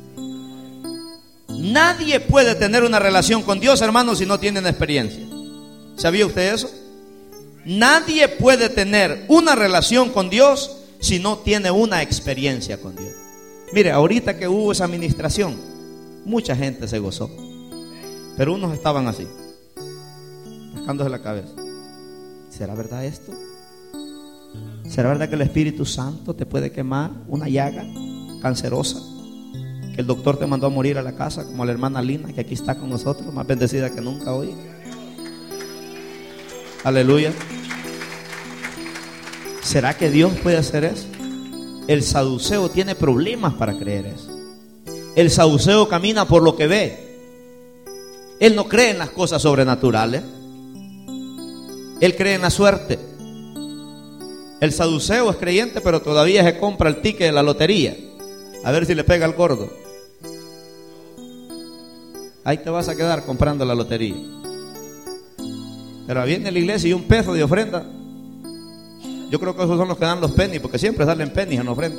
Nadie puede tener una relación con Dios, hermanos, si no tienen experiencia. ¿Sabía usted eso? Nadie puede tener una relación con Dios si no tiene una experiencia con Dios. Mire, ahorita que hubo esa administración, mucha gente se gozó. Pero unos estaban así, rascándose la cabeza. ¿Será verdad esto? ¿Será verdad que el Espíritu Santo te puede quemar una llaga cancerosa? Que el doctor te mandó a morir a la casa, como la hermana Lina, que aquí está con nosotros, más bendecida que nunca hoy. Aleluya. ¿Será que Dios puede hacer eso? El saduceo tiene problemas para creer eso. El saduceo camina por lo que ve. Él no cree en las cosas sobrenaturales. Él cree en la suerte. El saduceo es creyente, pero todavía se compra el ticket de la lotería, a ver si le pega al gordo. Ahí te vas a quedar comprando la lotería. Pero viene a la iglesia y un peso de ofrenda. Yo creo que esos son los que dan los pennies, porque siempre salen pennies en ofrenda.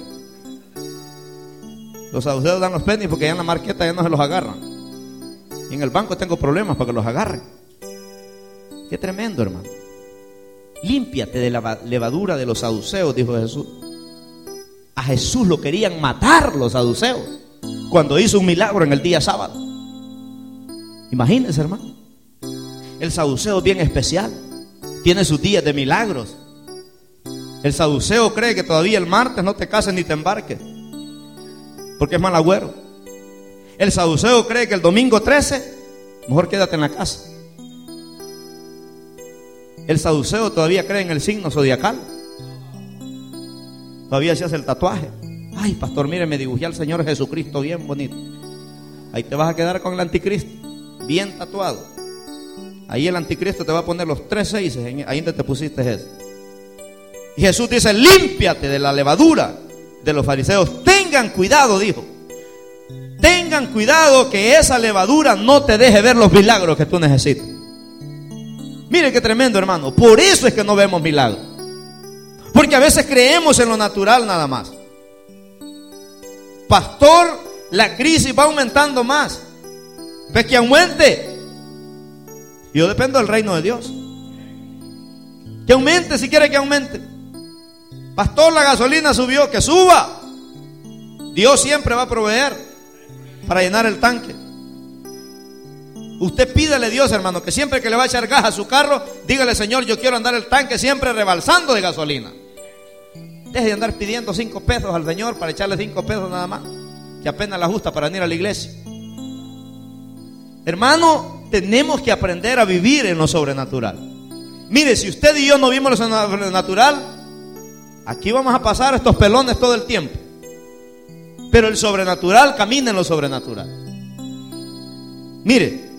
Los saduceos dan los pennies porque ya en la marqueta ya no se los agarran. Y en el banco tengo problemas para que los agarren. Qué tremendo, hermano. Límpiate de la levadura de los saduceos, dijo Jesús. A Jesús lo querían matar los saduceos cuando hizo un milagro en el día sábado. Imagínense, hermano. El saduceo es bien especial. Tiene sus días de milagros. El saduceo cree que todavía el martes no te cases ni te embarques, porque es mal agüero. El saduceo cree que el domingo trece mejor quédate en la casa. El saduceo todavía cree en el signo zodiacal. Todavía se hace el tatuaje. Ay, pastor, mire, me dibujé al Señor Jesucristo bien bonito. Ahí te vas a quedar con el anticristo, bien tatuado. Ahí el anticristo te va a poner los tres seises, ahí donde te pusiste eso. Y Jesús dice, límpiate de la levadura de los fariseos. Tengan cuidado, dijo. Tengan cuidado que esa levadura no te deje ver los milagros que tú necesitas. Mire qué tremendo, hermano. Por eso es que no vemos milagros. Porque a veces creemos en lo natural nada más. Pastor, la crisis va aumentando más. ¿Ves que aumente? Yo dependo del reino de Dios. Que aumente si quiere que aumente. Pastor, la gasolina subió, que suba. Dios siempre va a proveer para llenar el tanque. Usted pídele a Dios, hermano, que siempre que le va a echar gas a su carro, dígale, Señor, yo quiero andar el tanque siempre rebalsando de gasolina. Deje de andar pidiendo cinco pesos al Señor para echarle cinco pesos nada más, que apenas la ajusta para venir a la iglesia. Hermano, tenemos que aprender a vivir en lo sobrenatural. Mire, si usted y yo no vimos lo sobrenatural, aquí vamos a pasar estos pelones todo el tiempo. Pero el sobrenatural camina en lo sobrenatural. Mire,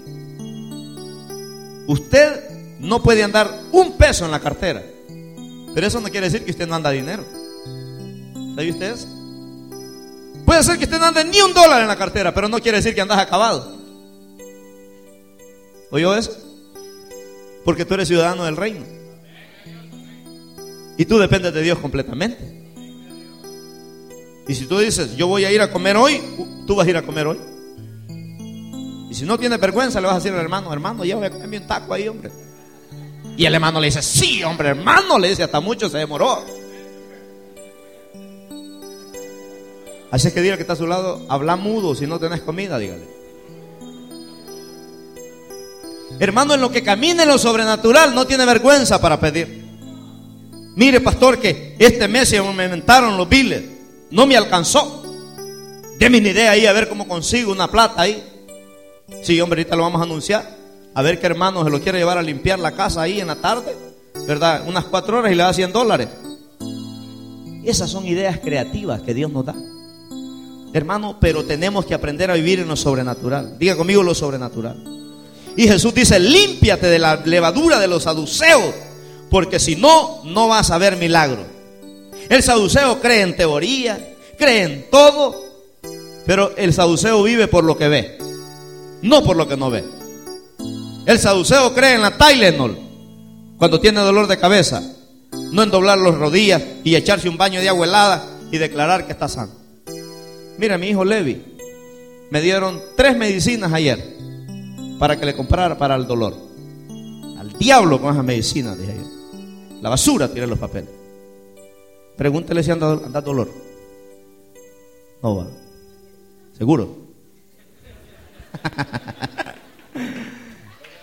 usted no puede andar un peso en la cartera, pero eso no quiere decir que usted no anda dinero. ¿Sabe usted eso? Puede ser que usted no ande ni un dólar en la cartera, pero no quiere decir que andas acabado. ¿Oyó eso? Porque tú eres ciudadano del reino y tú dependes de Dios completamente. Y si tú dices, yo voy a ir a comer hoy, tú vas a ir a comer hoy. Y si no tienes vergüenza, le vas a decir al hermano, hermano, ya voy a comerme un taco ahí, hombre. Y el hermano le dice, sí, hombre, hermano, le dice, hasta mucho se demoró. Así es que diga que está a su lado, habla mudo si no tenés comida, dígale. Hermano, en lo que camina en lo sobrenatural, no tiene vergüenza para pedir. Mire, pastor, que este mes se aumentaron los biles, no me alcanzó. Deme una idea ahí, a ver cómo consigo una plata ahí. Sí, hombre, ahorita lo vamos a anunciar. A ver qué hermano se lo quiere llevar a limpiar la casa ahí en la tarde, ¿verdad? Unas cuatro horas y le da cien dólares. Esas son ideas creativas que Dios nos da, hermano, pero tenemos que aprender a vivir en lo sobrenatural. Diga conmigo lo sobrenatural. Y Jesús dice, límpiate de la levadura de los saduceos, porque si no, no vas a ver milagro. El saduceo cree en teoría, cree en todo, pero el saduceo vive por lo que ve, no por lo que no ve. El saduceo cree en la Tylenol cuando tiene dolor de cabeza, no en doblar las rodillas y echarse un baño de agua helada y declarar que está sano. Mira, mi hijo Levi, me dieron tres medicinas ayer para que le comprara para el dolor. Al diablo con esas medicinas, dije yo. La basura, tiré los papeles. Pregúntele si anda, anda dolor. No va. ¿Seguro?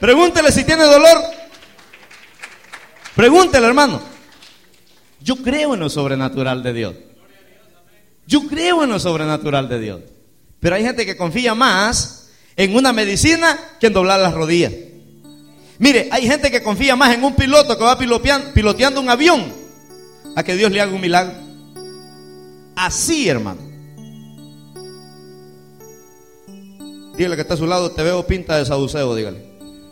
Pregúntele si tiene dolor. Pregúntele, hermano. Yo creo en lo sobrenatural de Dios. Yo creo en lo sobrenatural de Dios. Pero hay gente que confía más en una medicina que en doblar las rodillas. Mire, hay gente que confía más en un piloto que va piloteando un avión a que Dios le haga un milagro. Así, hermano. Dígale que está a su lado, te veo pinta de saduceo, dígale.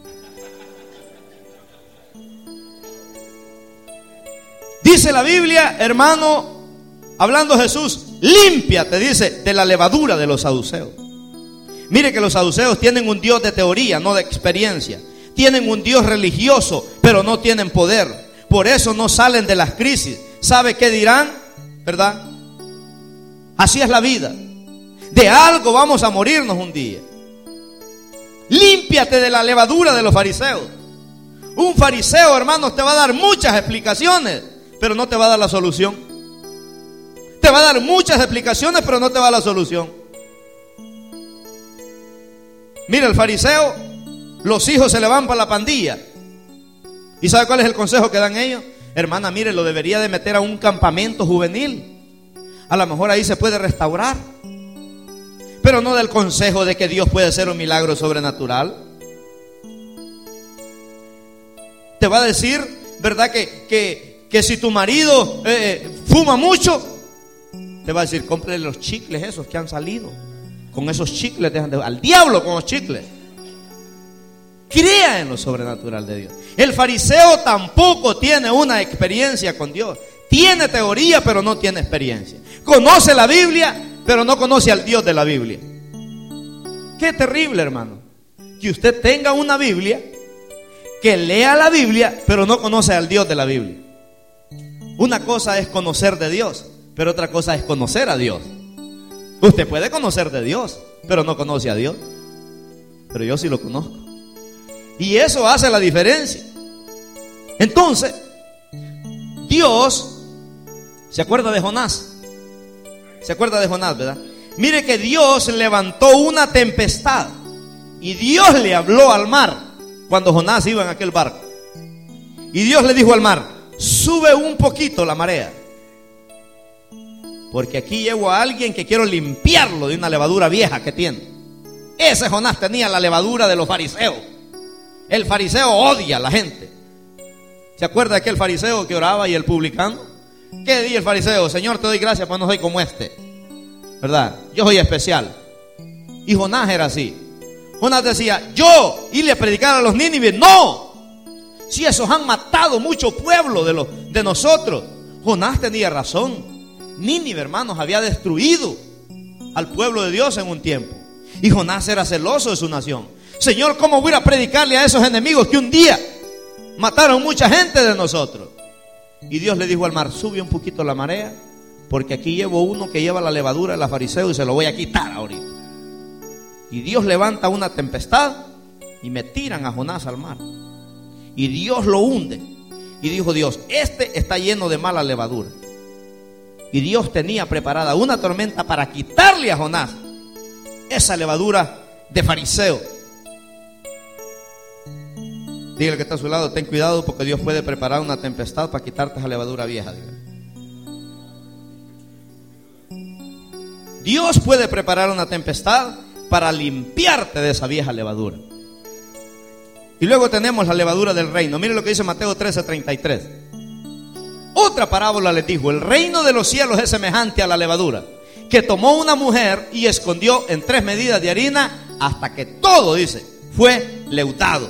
Dice la Biblia, hermano, hablando Jesús, límpiate, dice, de la levadura de los saduceos. Mire que los saduceos tienen un Dios de teoría, no de experiencia. Tienen un Dios religioso, pero no tienen poder. Por eso no salen de las crisis. ¿Sabe qué dirán? ¿Verdad? Así es la vida. De algo vamos a morirnos un día. Límpiate de la levadura de los fariseos. Un fariseo, hermanos, te va a dar muchas explicaciones, pero no te va a dar la solución. Te va a dar muchas explicaciones, pero no te va a dar la solución. Mira, el fariseo, los hijos se le van para la pandilla. ¿Y sabe cuál es el consejo que dan ellos? Hermana, mire, lo debería de meter a un campamento juvenil. A lo mejor ahí se puede restaurar. Pero no del consejo de que Dios puede hacer un milagro sobrenatural. Te va a decir, ¿verdad? Que, que, que si tu marido eh, fuma mucho, te va a decir, cómprele los chicles esos que han salido. Con esos chicles dejan de, al diablo con los chicles. Crea en lo sobrenatural de Dios. El fariseo tampoco tiene una experiencia con Dios. Tiene teoría, pero no tiene experiencia. Conoce la Biblia, pero no conoce al Dios de la Biblia. Qué terrible, hermano, que usted tenga una Biblia, que lea la Biblia, pero no conoce al Dios de la Biblia. Una cosa es conocer de Dios, pero otra cosa es conocer a Dios. Usted puede conocer de Dios, pero no conoce a Dios. Pero yo sí lo conozco. Y eso hace la diferencia. Entonces, Dios, ¿se acuerda de Jonás? ¿Se acuerda de Jonás, verdad? Mire que Dios levantó una tempestad y Dios le habló al mar cuando Jonás iba en aquel barco. Y Dios le dijo al mar, sube un poquito la marea, porque aquí llevo a alguien que quiero limpiarlo de una levadura vieja que tiene. Ese Jonás tenía la levadura de los fariseos. El fariseo odia a la gente. ¿Se acuerda de aquel fariseo que oraba y el publicano? ¿Qué decía el fariseo? Señor, te doy gracias, pues no soy como este, ¿verdad? Yo soy especial. Y Jonás era así. Jonás decía, yo irle a predicar a los nínives. No, si esos han matado mucho pueblo de, los, de nosotros. Jonás tenía razón. Nínive, hermanos, había destruido al pueblo de Dios en un tiempo. Y Jonás era celoso de su nación. Señor, ¿cómo voy a predicarle a esos enemigos que un día mataron mucha gente de nosotros? Y Dios le dijo al mar, sube un poquito la marea, porque aquí llevo uno que lleva la levadura de la fariseo y se lo voy a quitar ahorita. Y Dios levanta una tempestad y me tiran a Jonás al mar. Y Dios lo hunde. Y dijo Dios, este está lleno de mala levadura. Y Dios tenía preparada una tormenta para quitarle a Jonás esa levadura de fariseo. Dígale que está a su lado, ten cuidado porque Dios puede preparar una tempestad para quitarte esa levadura vieja. Dígale. Dios puede preparar una tempestad para limpiarte de esa vieja levadura. Y luego tenemos la levadura del reino. Mire lo que dice Mateo trece, treinta y tres. Otra parábola les dijo, el reino de los cielos es semejante a la levadura que tomó una mujer y escondió en tres medidas de harina hasta que todo, dice, fue leudado.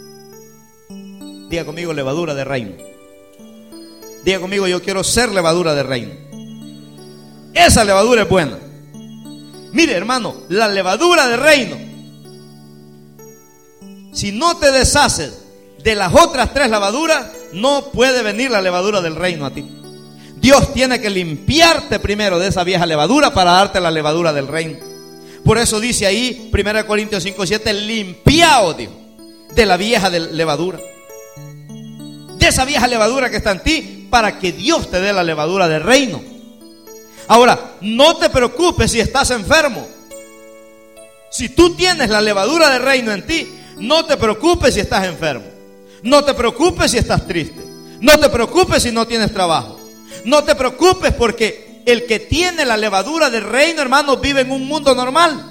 Diga conmigo, levadura de reino. Diga conmigo, yo quiero ser levadura de reino. Esa levadura es buena. Mire, hermano, la levadura de reino, si no te deshaces de las otras tres levaduras, no puede venir la levadura del reino a ti. Dios tiene que limpiarte primero de esa vieja levadura para darte la levadura del reino. Por eso dice ahí, primera Corintios cinco, siete, limpiaos, Dios, de la vieja levadura, de esa vieja levadura que está en ti, para que Dios te dé la levadura del reino. Ahora, no te preocupes si estás enfermo. Si tú tienes la levadura del reino en ti, No te preocupes si estás enfermo. No te preocupes si estás triste. No te preocupes si no tienes trabajo. No te preocupes porque el que tiene la levadura del reino, hermanos, vive en un mundo normal.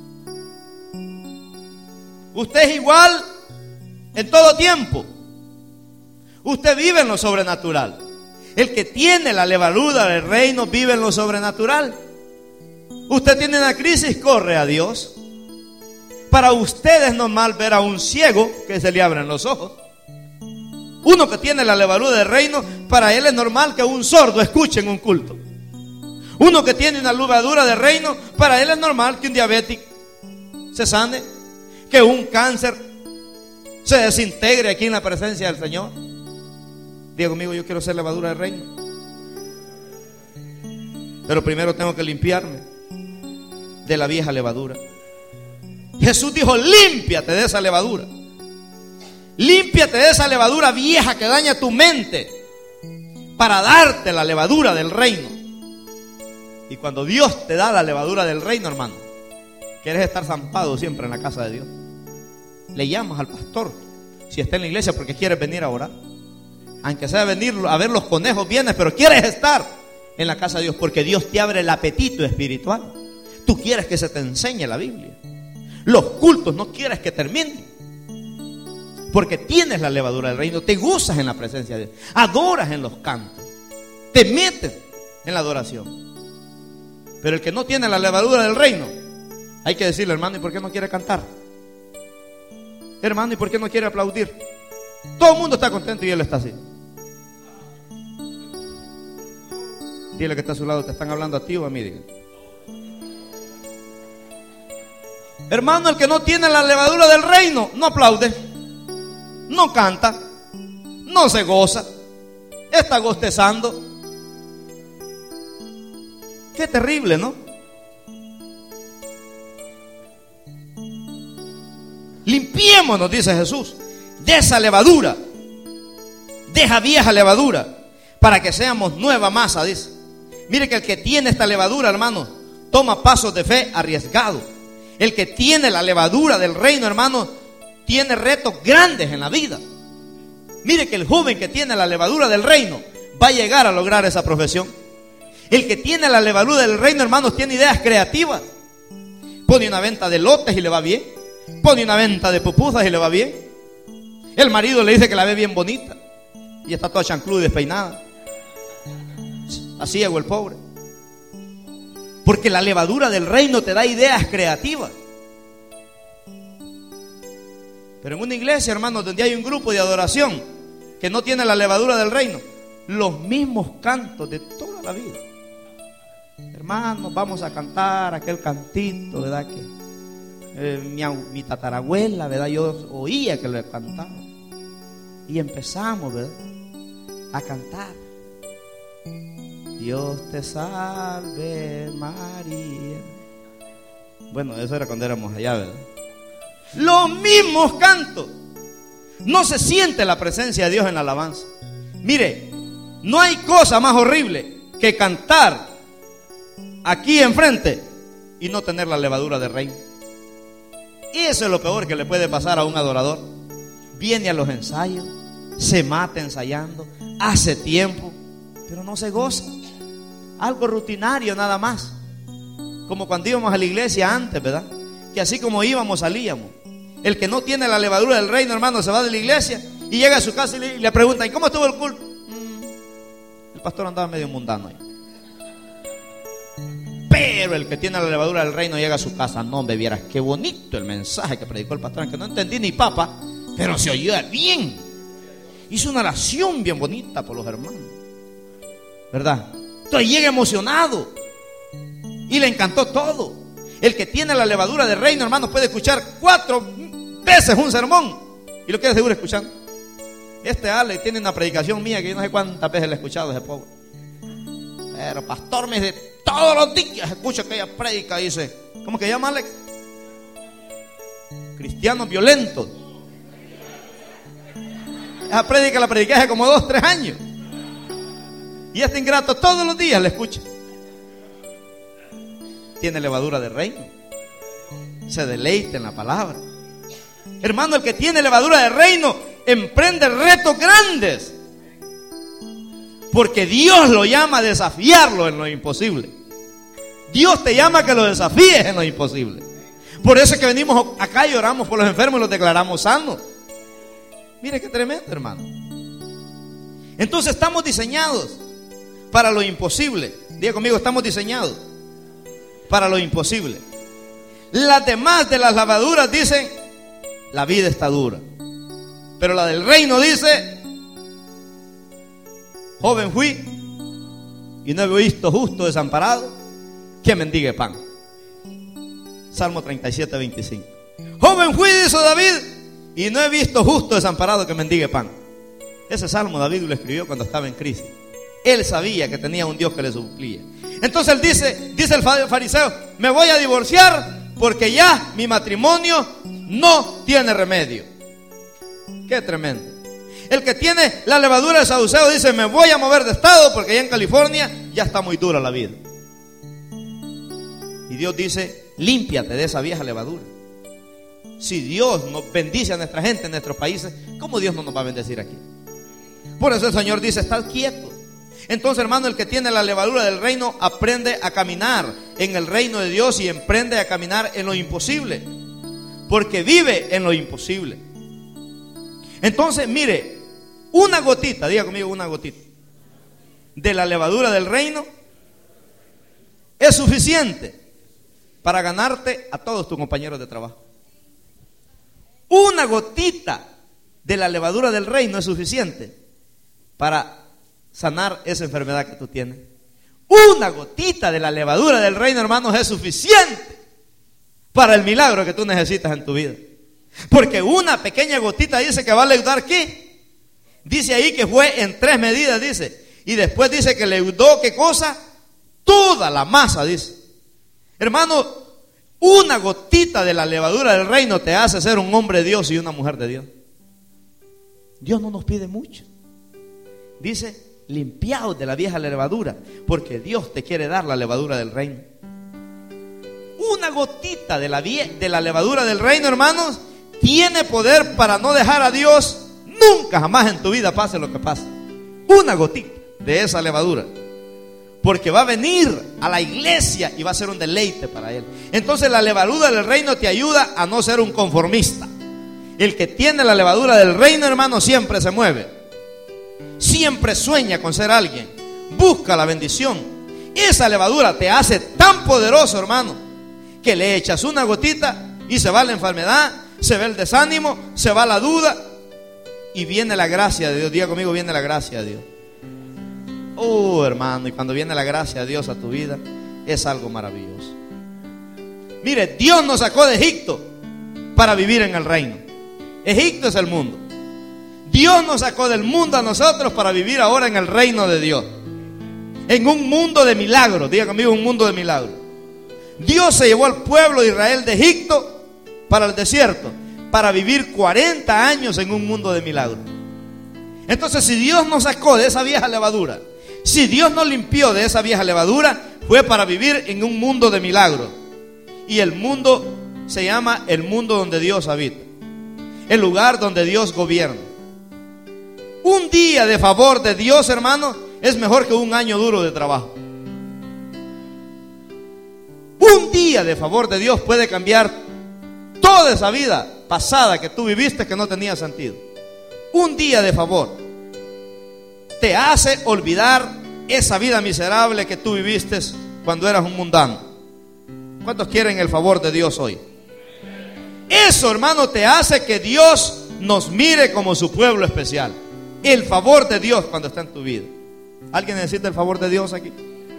Usted es igual en todo tiempo. Usted vive en lo sobrenatural. El que tiene la levadura del reino vive en lo sobrenatural. Usted tiene una crisis, corre a Dios. Para usted es normal ver a un ciego que se le abren los ojos. Uno que tiene la levadura del reino, para él es normal que un sordo escuche en un culto. Uno que tiene una levadura del reino, para él es normal que un diabético se sane, que un cáncer se desintegre aquí en la presencia del Señor. Diga conmigo, yo quiero ser levadura del reino. Pero primero tengo que limpiarme de la vieja levadura. Jesús dijo, límpiate de esa levadura. Límpiate de esa levadura vieja que daña tu mente para darte la levadura del reino. Y cuando Dios te da la levadura del reino, hermano, quieres estar zampado siempre en la casa de Dios. Le llamas al pastor si está en la iglesia porque quieres venir a orar. Aunque sea venir a ver los conejos, vienes, pero quieres estar en la casa de Dios porque Dios te abre el apetito espiritual. Tú quieres que se te enseñe la Biblia. Los cultos no quieres que terminen porque tienes la levadura del reino. Te gozas en la presencia de Dios, adoras en los cantos, te metes en la adoración. Pero el que no tiene la levadura del reino, hay que decirle, hermano, ¿y por qué no quiere cantar? Hermano, ¿y por qué no quiere aplaudir? Todo el mundo está contento y él está así. Dile que está a su lado, ¿te están hablando a ti o a mí? Dígale. Hermano, el que no tiene la levadura del reino no aplaude, no canta, no se goza, está bostezando. Qué terrible, ¿no? Limpiémonos, dice Jesús, de esa levadura, de esa vieja levadura, para que seamos nueva masa, dice. Mire que el que tiene esta levadura, hermano, toma pasos de fe arriesgados. El que tiene la levadura del reino, hermano, tiene retos grandes en la vida. Mire que el joven que tiene la levadura del reino va a llegar a lograr esa profesión. El que tiene la levadura del reino, hermanos, tiene ideas creativas. Pone una venta de lotes y le va bien. Pone una venta de pupusas y le va bien. El marido le dice que la ve bien bonita y está toda chancluda y despeinada. Así llegó el pobre. Porque la levadura del reino te da ideas creativas. Pero en una iglesia, hermanos, donde hay un grupo de adoración que no tiene la levadura del reino, los mismos cantos de toda la vida. Hermanos, vamos a cantar aquel cantito, ¿verdad? Que eh, mi, mi tatarabuela, ¿verdad? Yo oía que lo cantaba. Y empezamos, ¿verdad?, a cantar. Dios te salve María. Bueno, eso era cuando éramos allá, ¿verdad? Los mismos cantos. No se siente la presencia de Dios en la alabanza. Mire, no hay cosa más horrible que cantar aquí enfrente y no tener la levadura del reino. Eso es lo peor que le puede pasar a un adorador. Viene a los ensayos, se mata ensayando, hace tiempo, pero no se goza. Algo rutinario nada más. Como cuando íbamos a la iglesia antes, ¿verdad? Que así como íbamos, salíamos. El que no tiene la levadura del reino, hermano, se va de la iglesia y llega a su casa y le, y le preguntan, ¿y cómo estuvo el culto? Mm, el pastor andaba medio mundano ahí. Pero el que tiene la levadura del reino llega a su casa. No, me vieras qué bonito el mensaje que predicó el pastor, que no entendí ni papa, pero se oyó bien. Hizo una oración bien bonita por los hermanos, ¿verdad? Entonces llega emocionado y le encantó todo. El que tiene la levadura del reino, hermanos, puede escuchar cuatro veces un sermón y lo queda seguro escuchando. Este Alex tiene una predicación mía que yo no sé cuántas veces le he escuchado a ese pobre. Pero pastor, me dice, todos los días escucho aquella predica, dice, ¿cómo que llama Alex? Cristianos violentos. Esa predica la prediqué hace como dos, tres años. Y este ingrato todos los días le escucha. Tiene levadura de reino, se deleita en la palabra. Hermano, el que tiene levadura de reino emprende retos grandes, porque Dios lo llama a desafiarlo en lo imposible. Dios te llama a que lo desafíes en lo imposible. Por eso es que venimos acá y oramos por los enfermos y los declaramos sanos. Mire qué tremendo, hermano. Entonces estamos diseñados para lo imposible. Diga conmigo, estamos diseñados para lo imposible. Las demás de las lavaduras dicen, la vida está dura. Pero la del reino dice, joven fui y no he visto justo desamparado que mendigue pan. Salmo treinta y siete, veinticinco. Joven fui, dice David, y no he visto justo desamparado que mendigue pan. Ese salmo David lo escribió cuando estaba en crisis. Él sabía que tenía un Dios que le suplía. Entonces él dice, dice el fariseo, me voy a divorciar porque ya mi matrimonio no tiene remedio. Qué tremendo. El que tiene la levadura de saduceo dice, me voy a mover de estado porque allá en California ya está muy dura la vida. Y Dios dice, límpiate de esa vieja levadura. Si Dios nos bendice a nuestra gente en nuestros países, ¿cómo Dios no nos va a bendecir aquí? Por eso el Señor dice, estad quieto. Entonces, hermano, el que tiene la levadura del reino aprende a caminar en el reino de Dios y emprende a caminar en lo imposible, porque vive en lo imposible. Entonces, mire, una gotita, diga conmigo, una gotita de la levadura del reino es suficiente para ganarte a todos tus compañeros de trabajo. Una gotita de la levadura del reino es suficiente para sanar esa enfermedad que tú tienes. Una gotita de la levadura del reino, hermanos, es suficiente para el milagro que tú necesitas en tu vida. Porque una pequeña gotita dice que va a leudar ¿qué? Dice ahí que fue en tres medidas, dice. Y después dice que leudó ¿qué cosa? Toda la masa, dice. Hermano, una gotita de la levadura del reino te hace ser un hombre de Dios y una mujer de Dios. Dios no nos pide mucho. Dice, limpiaos de la vieja levadura, porque Dios te quiere dar la levadura del reino. Una gotita de la, vie- de la levadura del reino, hermanos, tiene poder para no dejar a Dios nunca jamás en tu vida, pase lo que pase. Una gotita de esa levadura, porque va a venir a la iglesia y va a ser un deleite para Él. Entonces la levadura del reino te ayuda a no ser un conformista. El que tiene la levadura del reino, hermano, siempre se mueve, siempre sueña con ser alguien, busca la bendición. Esa levadura te hace tan poderoso, hermano, que le echas una gotita y se va la enfermedad, se va el desánimo, se va la duda y viene la gracia de Dios. Diga conmigo, viene la gracia de Dios. Oh, hermano, y cuando viene la gracia de Dios a tu vida, es algo maravilloso. Mire, Dios nos sacó de Egipto para vivir en el reino. Egipto es el mundo. Dios nos sacó del mundo a nosotros para vivir ahora en el reino de Dios, en un mundo de milagros. Diga conmigo, un mundo de milagros. Dios se llevó al pueblo de Israel de Egipto para el desierto, para vivir cuarenta años en un mundo de milagros. Entonces, si Dios nos sacó de esa vieja levadura, si Dios nos limpió de esa vieja levadura, fue para vivir en un mundo de milagros. Y el mundo se llama el mundo donde Dios habita, el lugar donde Dios gobierna. Un día de favor de Dios, hermano, es mejor que un año duro de trabajo. Un día de favor de Dios puede cambiar toda esa vida pasada que tú viviste que no tenía sentido. Un día de favor te hace olvidar esa vida miserable que tú viviste cuando eras un mundano. ¿Cuántos quieren el favor de Dios hoy? Eso, hermano, te hace que Dios nos mire como su pueblo especial. El favor de Dios cuando está en tu vida. ¿Alguien necesita el favor de Dios aquí?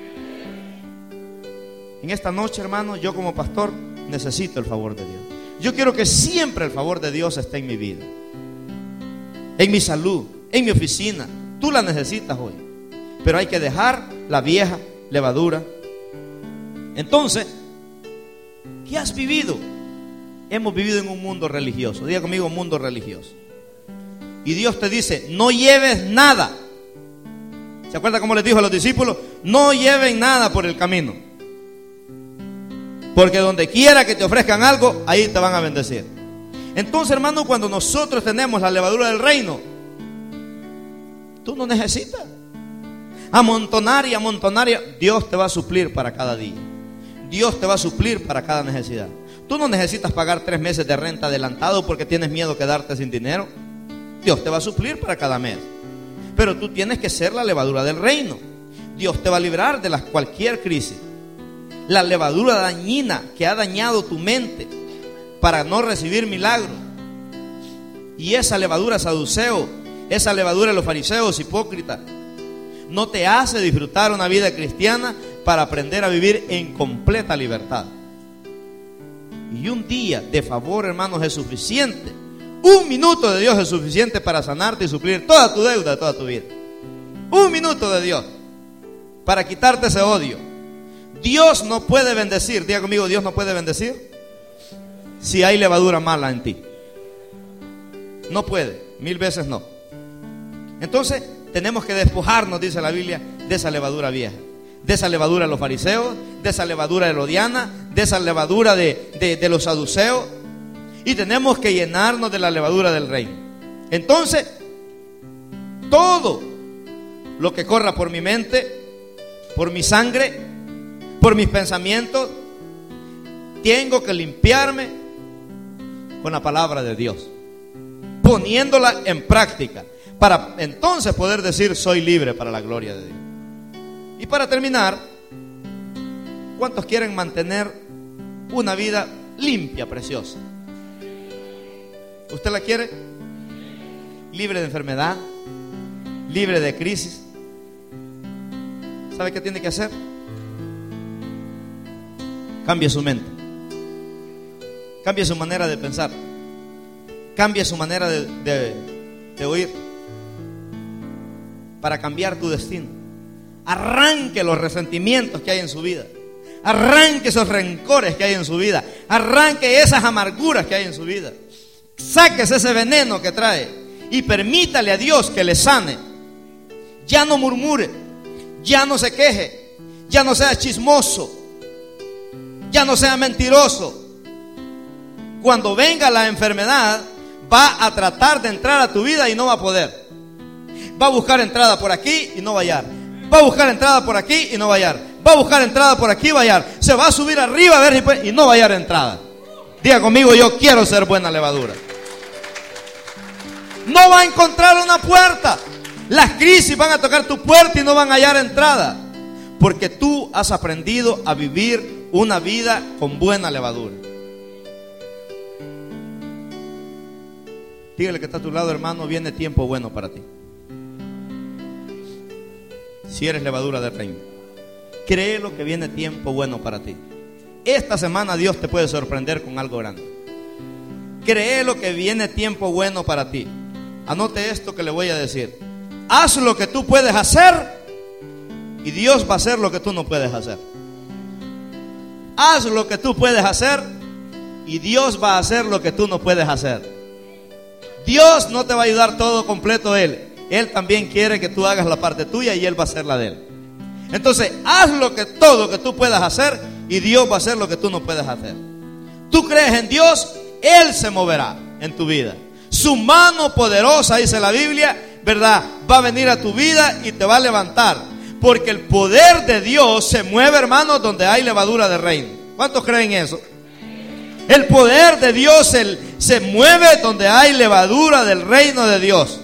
En esta noche, hermano, yo como pastor necesito el favor de Dios. Yo quiero que siempre el favor de Dios esté en mi vida, en mi salud, en mi oficina. Tú la necesitas hoy, pero hay que dejar la vieja levadura. Entonces, ¿qué has vivido? Hemos vivido en un mundo religioso. Diga conmigo, un mundo religioso. Y Dios te dice, no lleves nada. ¿Se acuerda cómo les dijo a los discípulos? No lleven nada por el camino, porque donde quiera que te ofrezcan algo, ahí te van a bendecir. Entonces, hermano, cuando nosotros tenemos la levadura del reino, tú no necesitas amontonar y amontonar. Y Dios te va a suplir para cada día. Dios te va a suplir para cada necesidad. Tú no necesitas pagar tres meses de renta adelantado porque tienes miedo de quedarte sin dinero. Dios te va a suplir para cada mes. Pero tú tienes que ser la levadura del reino. Dios te va a librar de las, cualquier crisis. La levadura dañina que ha dañado tu mente para no recibir milagros. Y esa levadura saduceo, esa levadura de los fariseos hipócritas, no te hace disfrutar una vida cristiana para aprender a vivir en completa libertad. Y un día de favor, hermanos, es suficiente. Un minuto de Dios es suficiente para sanarte y suplir toda tu deuda de toda tu vida. Un minuto de Dios para quitarte ese odio. Dios no puede bendecir, diga conmigo, Dios no puede bendecir si hay levadura mala en ti. No puede, mil veces no. Entonces tenemos que despojarnos, dice la Biblia, de esa levadura vieja, de esa levadura de los fariseos, de esa levadura herodiana, de esa levadura de, de, de los saduceos, y tenemos que llenarnos de la levadura del reino. Entonces, todo lo que corra por mi mente, por mi sangre, por mis pensamientos, tengo que limpiarme con la palabra de Dios, poniéndola en práctica, para entonces poder decir soy libre para la gloria de Dios. Y para terminar, ¿cuántos quieren mantener una vida limpia, preciosa? ¿Usted la quiere? Libre de enfermedad, libre de crisis. ¿Sabe qué tiene que hacer? Cambie su mente, cambie su manera de pensar, cambie su manera de, de, de oír, para cambiar tu destino. Arranque los resentimientos que hay en su vida, arranque esos rencores que hay en su vida, arranque esas amarguras que hay en su vida, sáquese ese veneno que trae y permítale a Dios que le sane. Ya no murmure, ya no se queje, ya no sea chismoso, ya no sea mentiroso. Cuando venga la enfermedad, va a tratar de entrar a tu vida y no va a poder. Va a buscar entrada por aquí y no va a hallar. Va a buscar entrada por aquí y no va a hallar. Va a buscar entrada por aquí y va a hallar. Se va a subir arriba a ver si puede, y no va a hallar entrada. Diga conmigo, yo quiero ser buena levadura. No va a encontrar una puerta. Las crisis van a tocar tu puerta y no van a hallar entrada, porque tú has aprendido a vivir una vida con buena levadura. Dígale que está a tu lado, hermano, viene tiempo bueno para ti. Si eres levadura del reino, créelo que viene tiempo bueno para ti. Esta semana Dios te puede sorprender con algo grande. Créelo que viene tiempo bueno para ti. Anote esto que le voy a decir. Haz lo que tú puedes hacer y Dios va a hacer lo que tú no puedes hacer. Haz lo que tú puedes hacer y Dios va a hacer lo que tú no puedes hacer. Dios no te va a ayudar todo completo Él. Él también quiere que tú hagas la parte tuya y Él va a hacer la de Él. Entonces, haz lo que todo que tú puedas hacer y Dios va a hacer lo que tú no puedes hacer. Tú crees en Dios, Él se moverá en tu vida. Su mano poderosa, dice la Biblia, ¿verdad?, va a venir a tu vida y te va a levantar. Porque el poder de Dios se mueve, hermanos, donde hay levadura de reino. ¿Cuántos creen eso? El poder de Dios el, se mueve donde hay levadura del reino de Dios.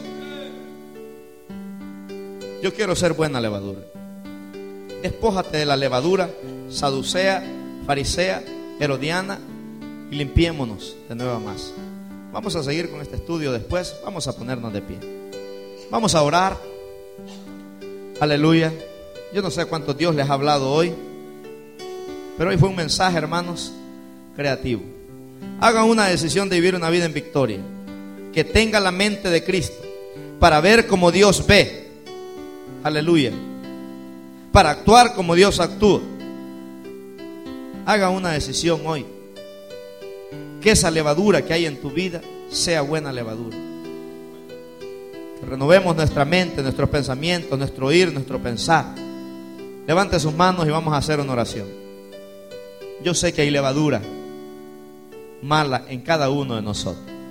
Yo quiero ser buena levadura. Despójate de la levadura saducea, farisea, herodiana, y limpiémonos de nuevo más. Vamos a seguir con este estudio después. Vamos a ponernos de pie. Vamos a orar. Aleluya. Yo no sé cuánto Dios les ha hablado hoy, pero hoy fue un mensaje, hermanos, creativo. Hagan una decisión de vivir una vida en victoria, que tenga la mente de Cristo, para ver como Dios ve. Aleluya. Para actuar como Dios actúa. Haga una decisión hoy, que esa levadura que hay en tu vida sea buena levadura. Que renovemos nuestra mente, nuestros pensamientos, nuestro oír, nuestro pensar. Levante sus manos y vamos a hacer una oración. Yo sé que hay levadura mala en cada uno de nosotros.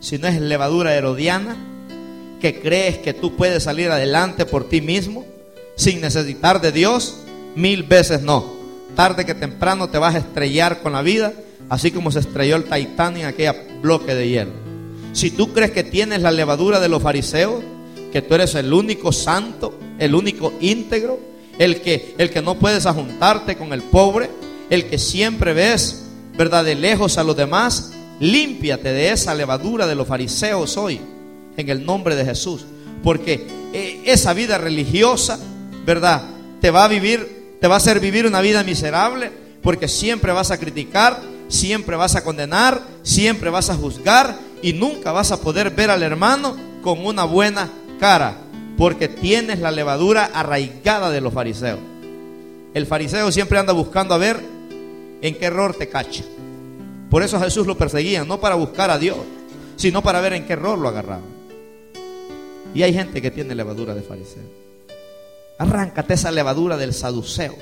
sino es levadura herodiana, que crees que tú puedes salir adelante por ti mismo sin necesitar de Dios. Mil veces no. Tarde que temprano te vas a estrellar con la vida, así como se estrelló el Titanic en aquel bloque de hielo. Si tú crees que tienes la levadura de los fariseos, que tú eres el único santo, el único íntegro, el que, el que no puedes ajuntarte con el pobre, el que siempre ves, ¿verdad?, de lejos a los demás, límpiate de esa levadura de los fariseos hoy, en el nombre de Jesús. Porque eh, esa vida religiosa, ¿verdad?, te va a vivir, te va a hacer vivir una vida miserable, porque siempre vas a criticar, siempre vas a condenar, siempre vas a juzgar, y nunca vas a poder ver al hermano con una buena cara, porque tienes la levadura arraigada de los fariseos. El fariseo siempre anda buscando a ver en qué error te cacha. Por eso a Jesús lo perseguían, no para buscar a Dios, sino para ver en qué error lo agarraban. Y hay gente que tiene levadura de fariseo. Arráncate esa levadura del saduceo.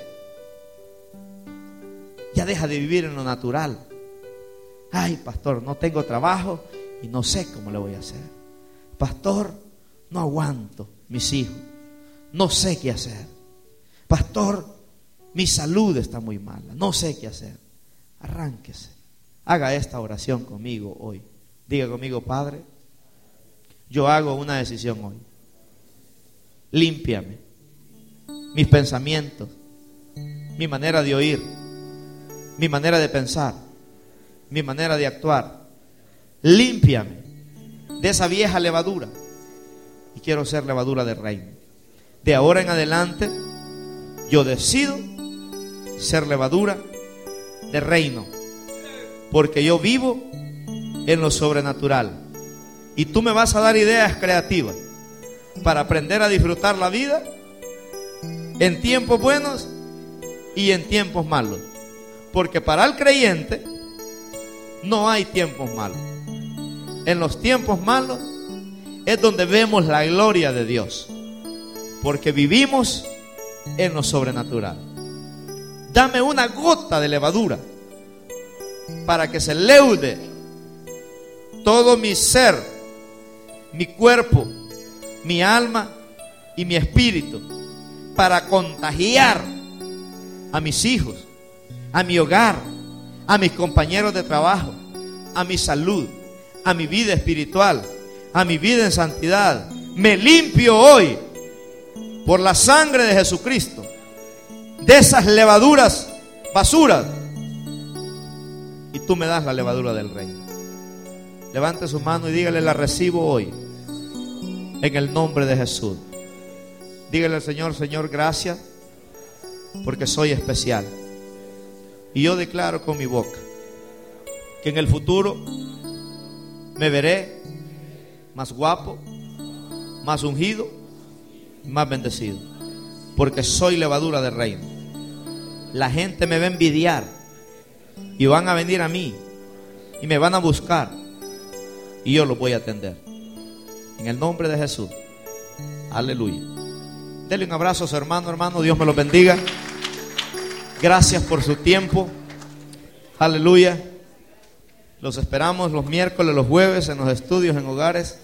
Ya deja de vivir en lo natural. Ay, pastor, no tengo trabajo y no sé cómo le voy a hacer. Pastor, no aguanto mis hijos, no sé qué hacer. Pastor, mi salud está muy mala, no sé qué hacer. Arránquese, haga esta oración conmigo hoy. Diga conmigo: Padre, yo hago una decisión hoy. Límpiame mis pensamientos, mi manera de oír, mi manera de pensar, mi manera de actuar. Límpiame de esa vieja levadura, y quiero ser levadura del reino. De ahora en adelante yo decido ser levadura de reino, porque yo vivo en lo sobrenatural, y tú me vas a dar ideas creativas para aprender a disfrutar la vida en tiempos buenos y en tiempos malos, porque para el creyente no hay tiempos malos. En los tiempos malos es donde vemos la gloria de Dios, porque vivimos en lo sobrenatural. Dame una gota de levadura para que se leude todo mi ser, mi cuerpo, mi alma y mi espíritu, para contagiar a mis hijos, a mi hogar, a mis compañeros de trabajo, a mi salud, a mi vida espiritual, a mi vida en santidad. Me limpio hoy por la sangre de Jesucristo de esas levaduras basuras, y tú me das la levadura del reino. Levante su mano y dígale: la recibo hoy en el nombre de Jesús. Dígale al Señor: Señor, gracias porque soy especial, y yo declaro con mi boca que en el futuro me veré más guapo, más ungido, más bendecido, porque soy levadura del reino. La gente me va a envidiar y van a venir a mí y me van a buscar, y yo los voy a atender en el nombre de Jesús. Aleluya. Dele un abrazo a su hermano, hermano. Dios me los bendiga. Gracias por su tiempo. Aleluya. Los esperamos los miércoles, los jueves en los estudios, en hogares.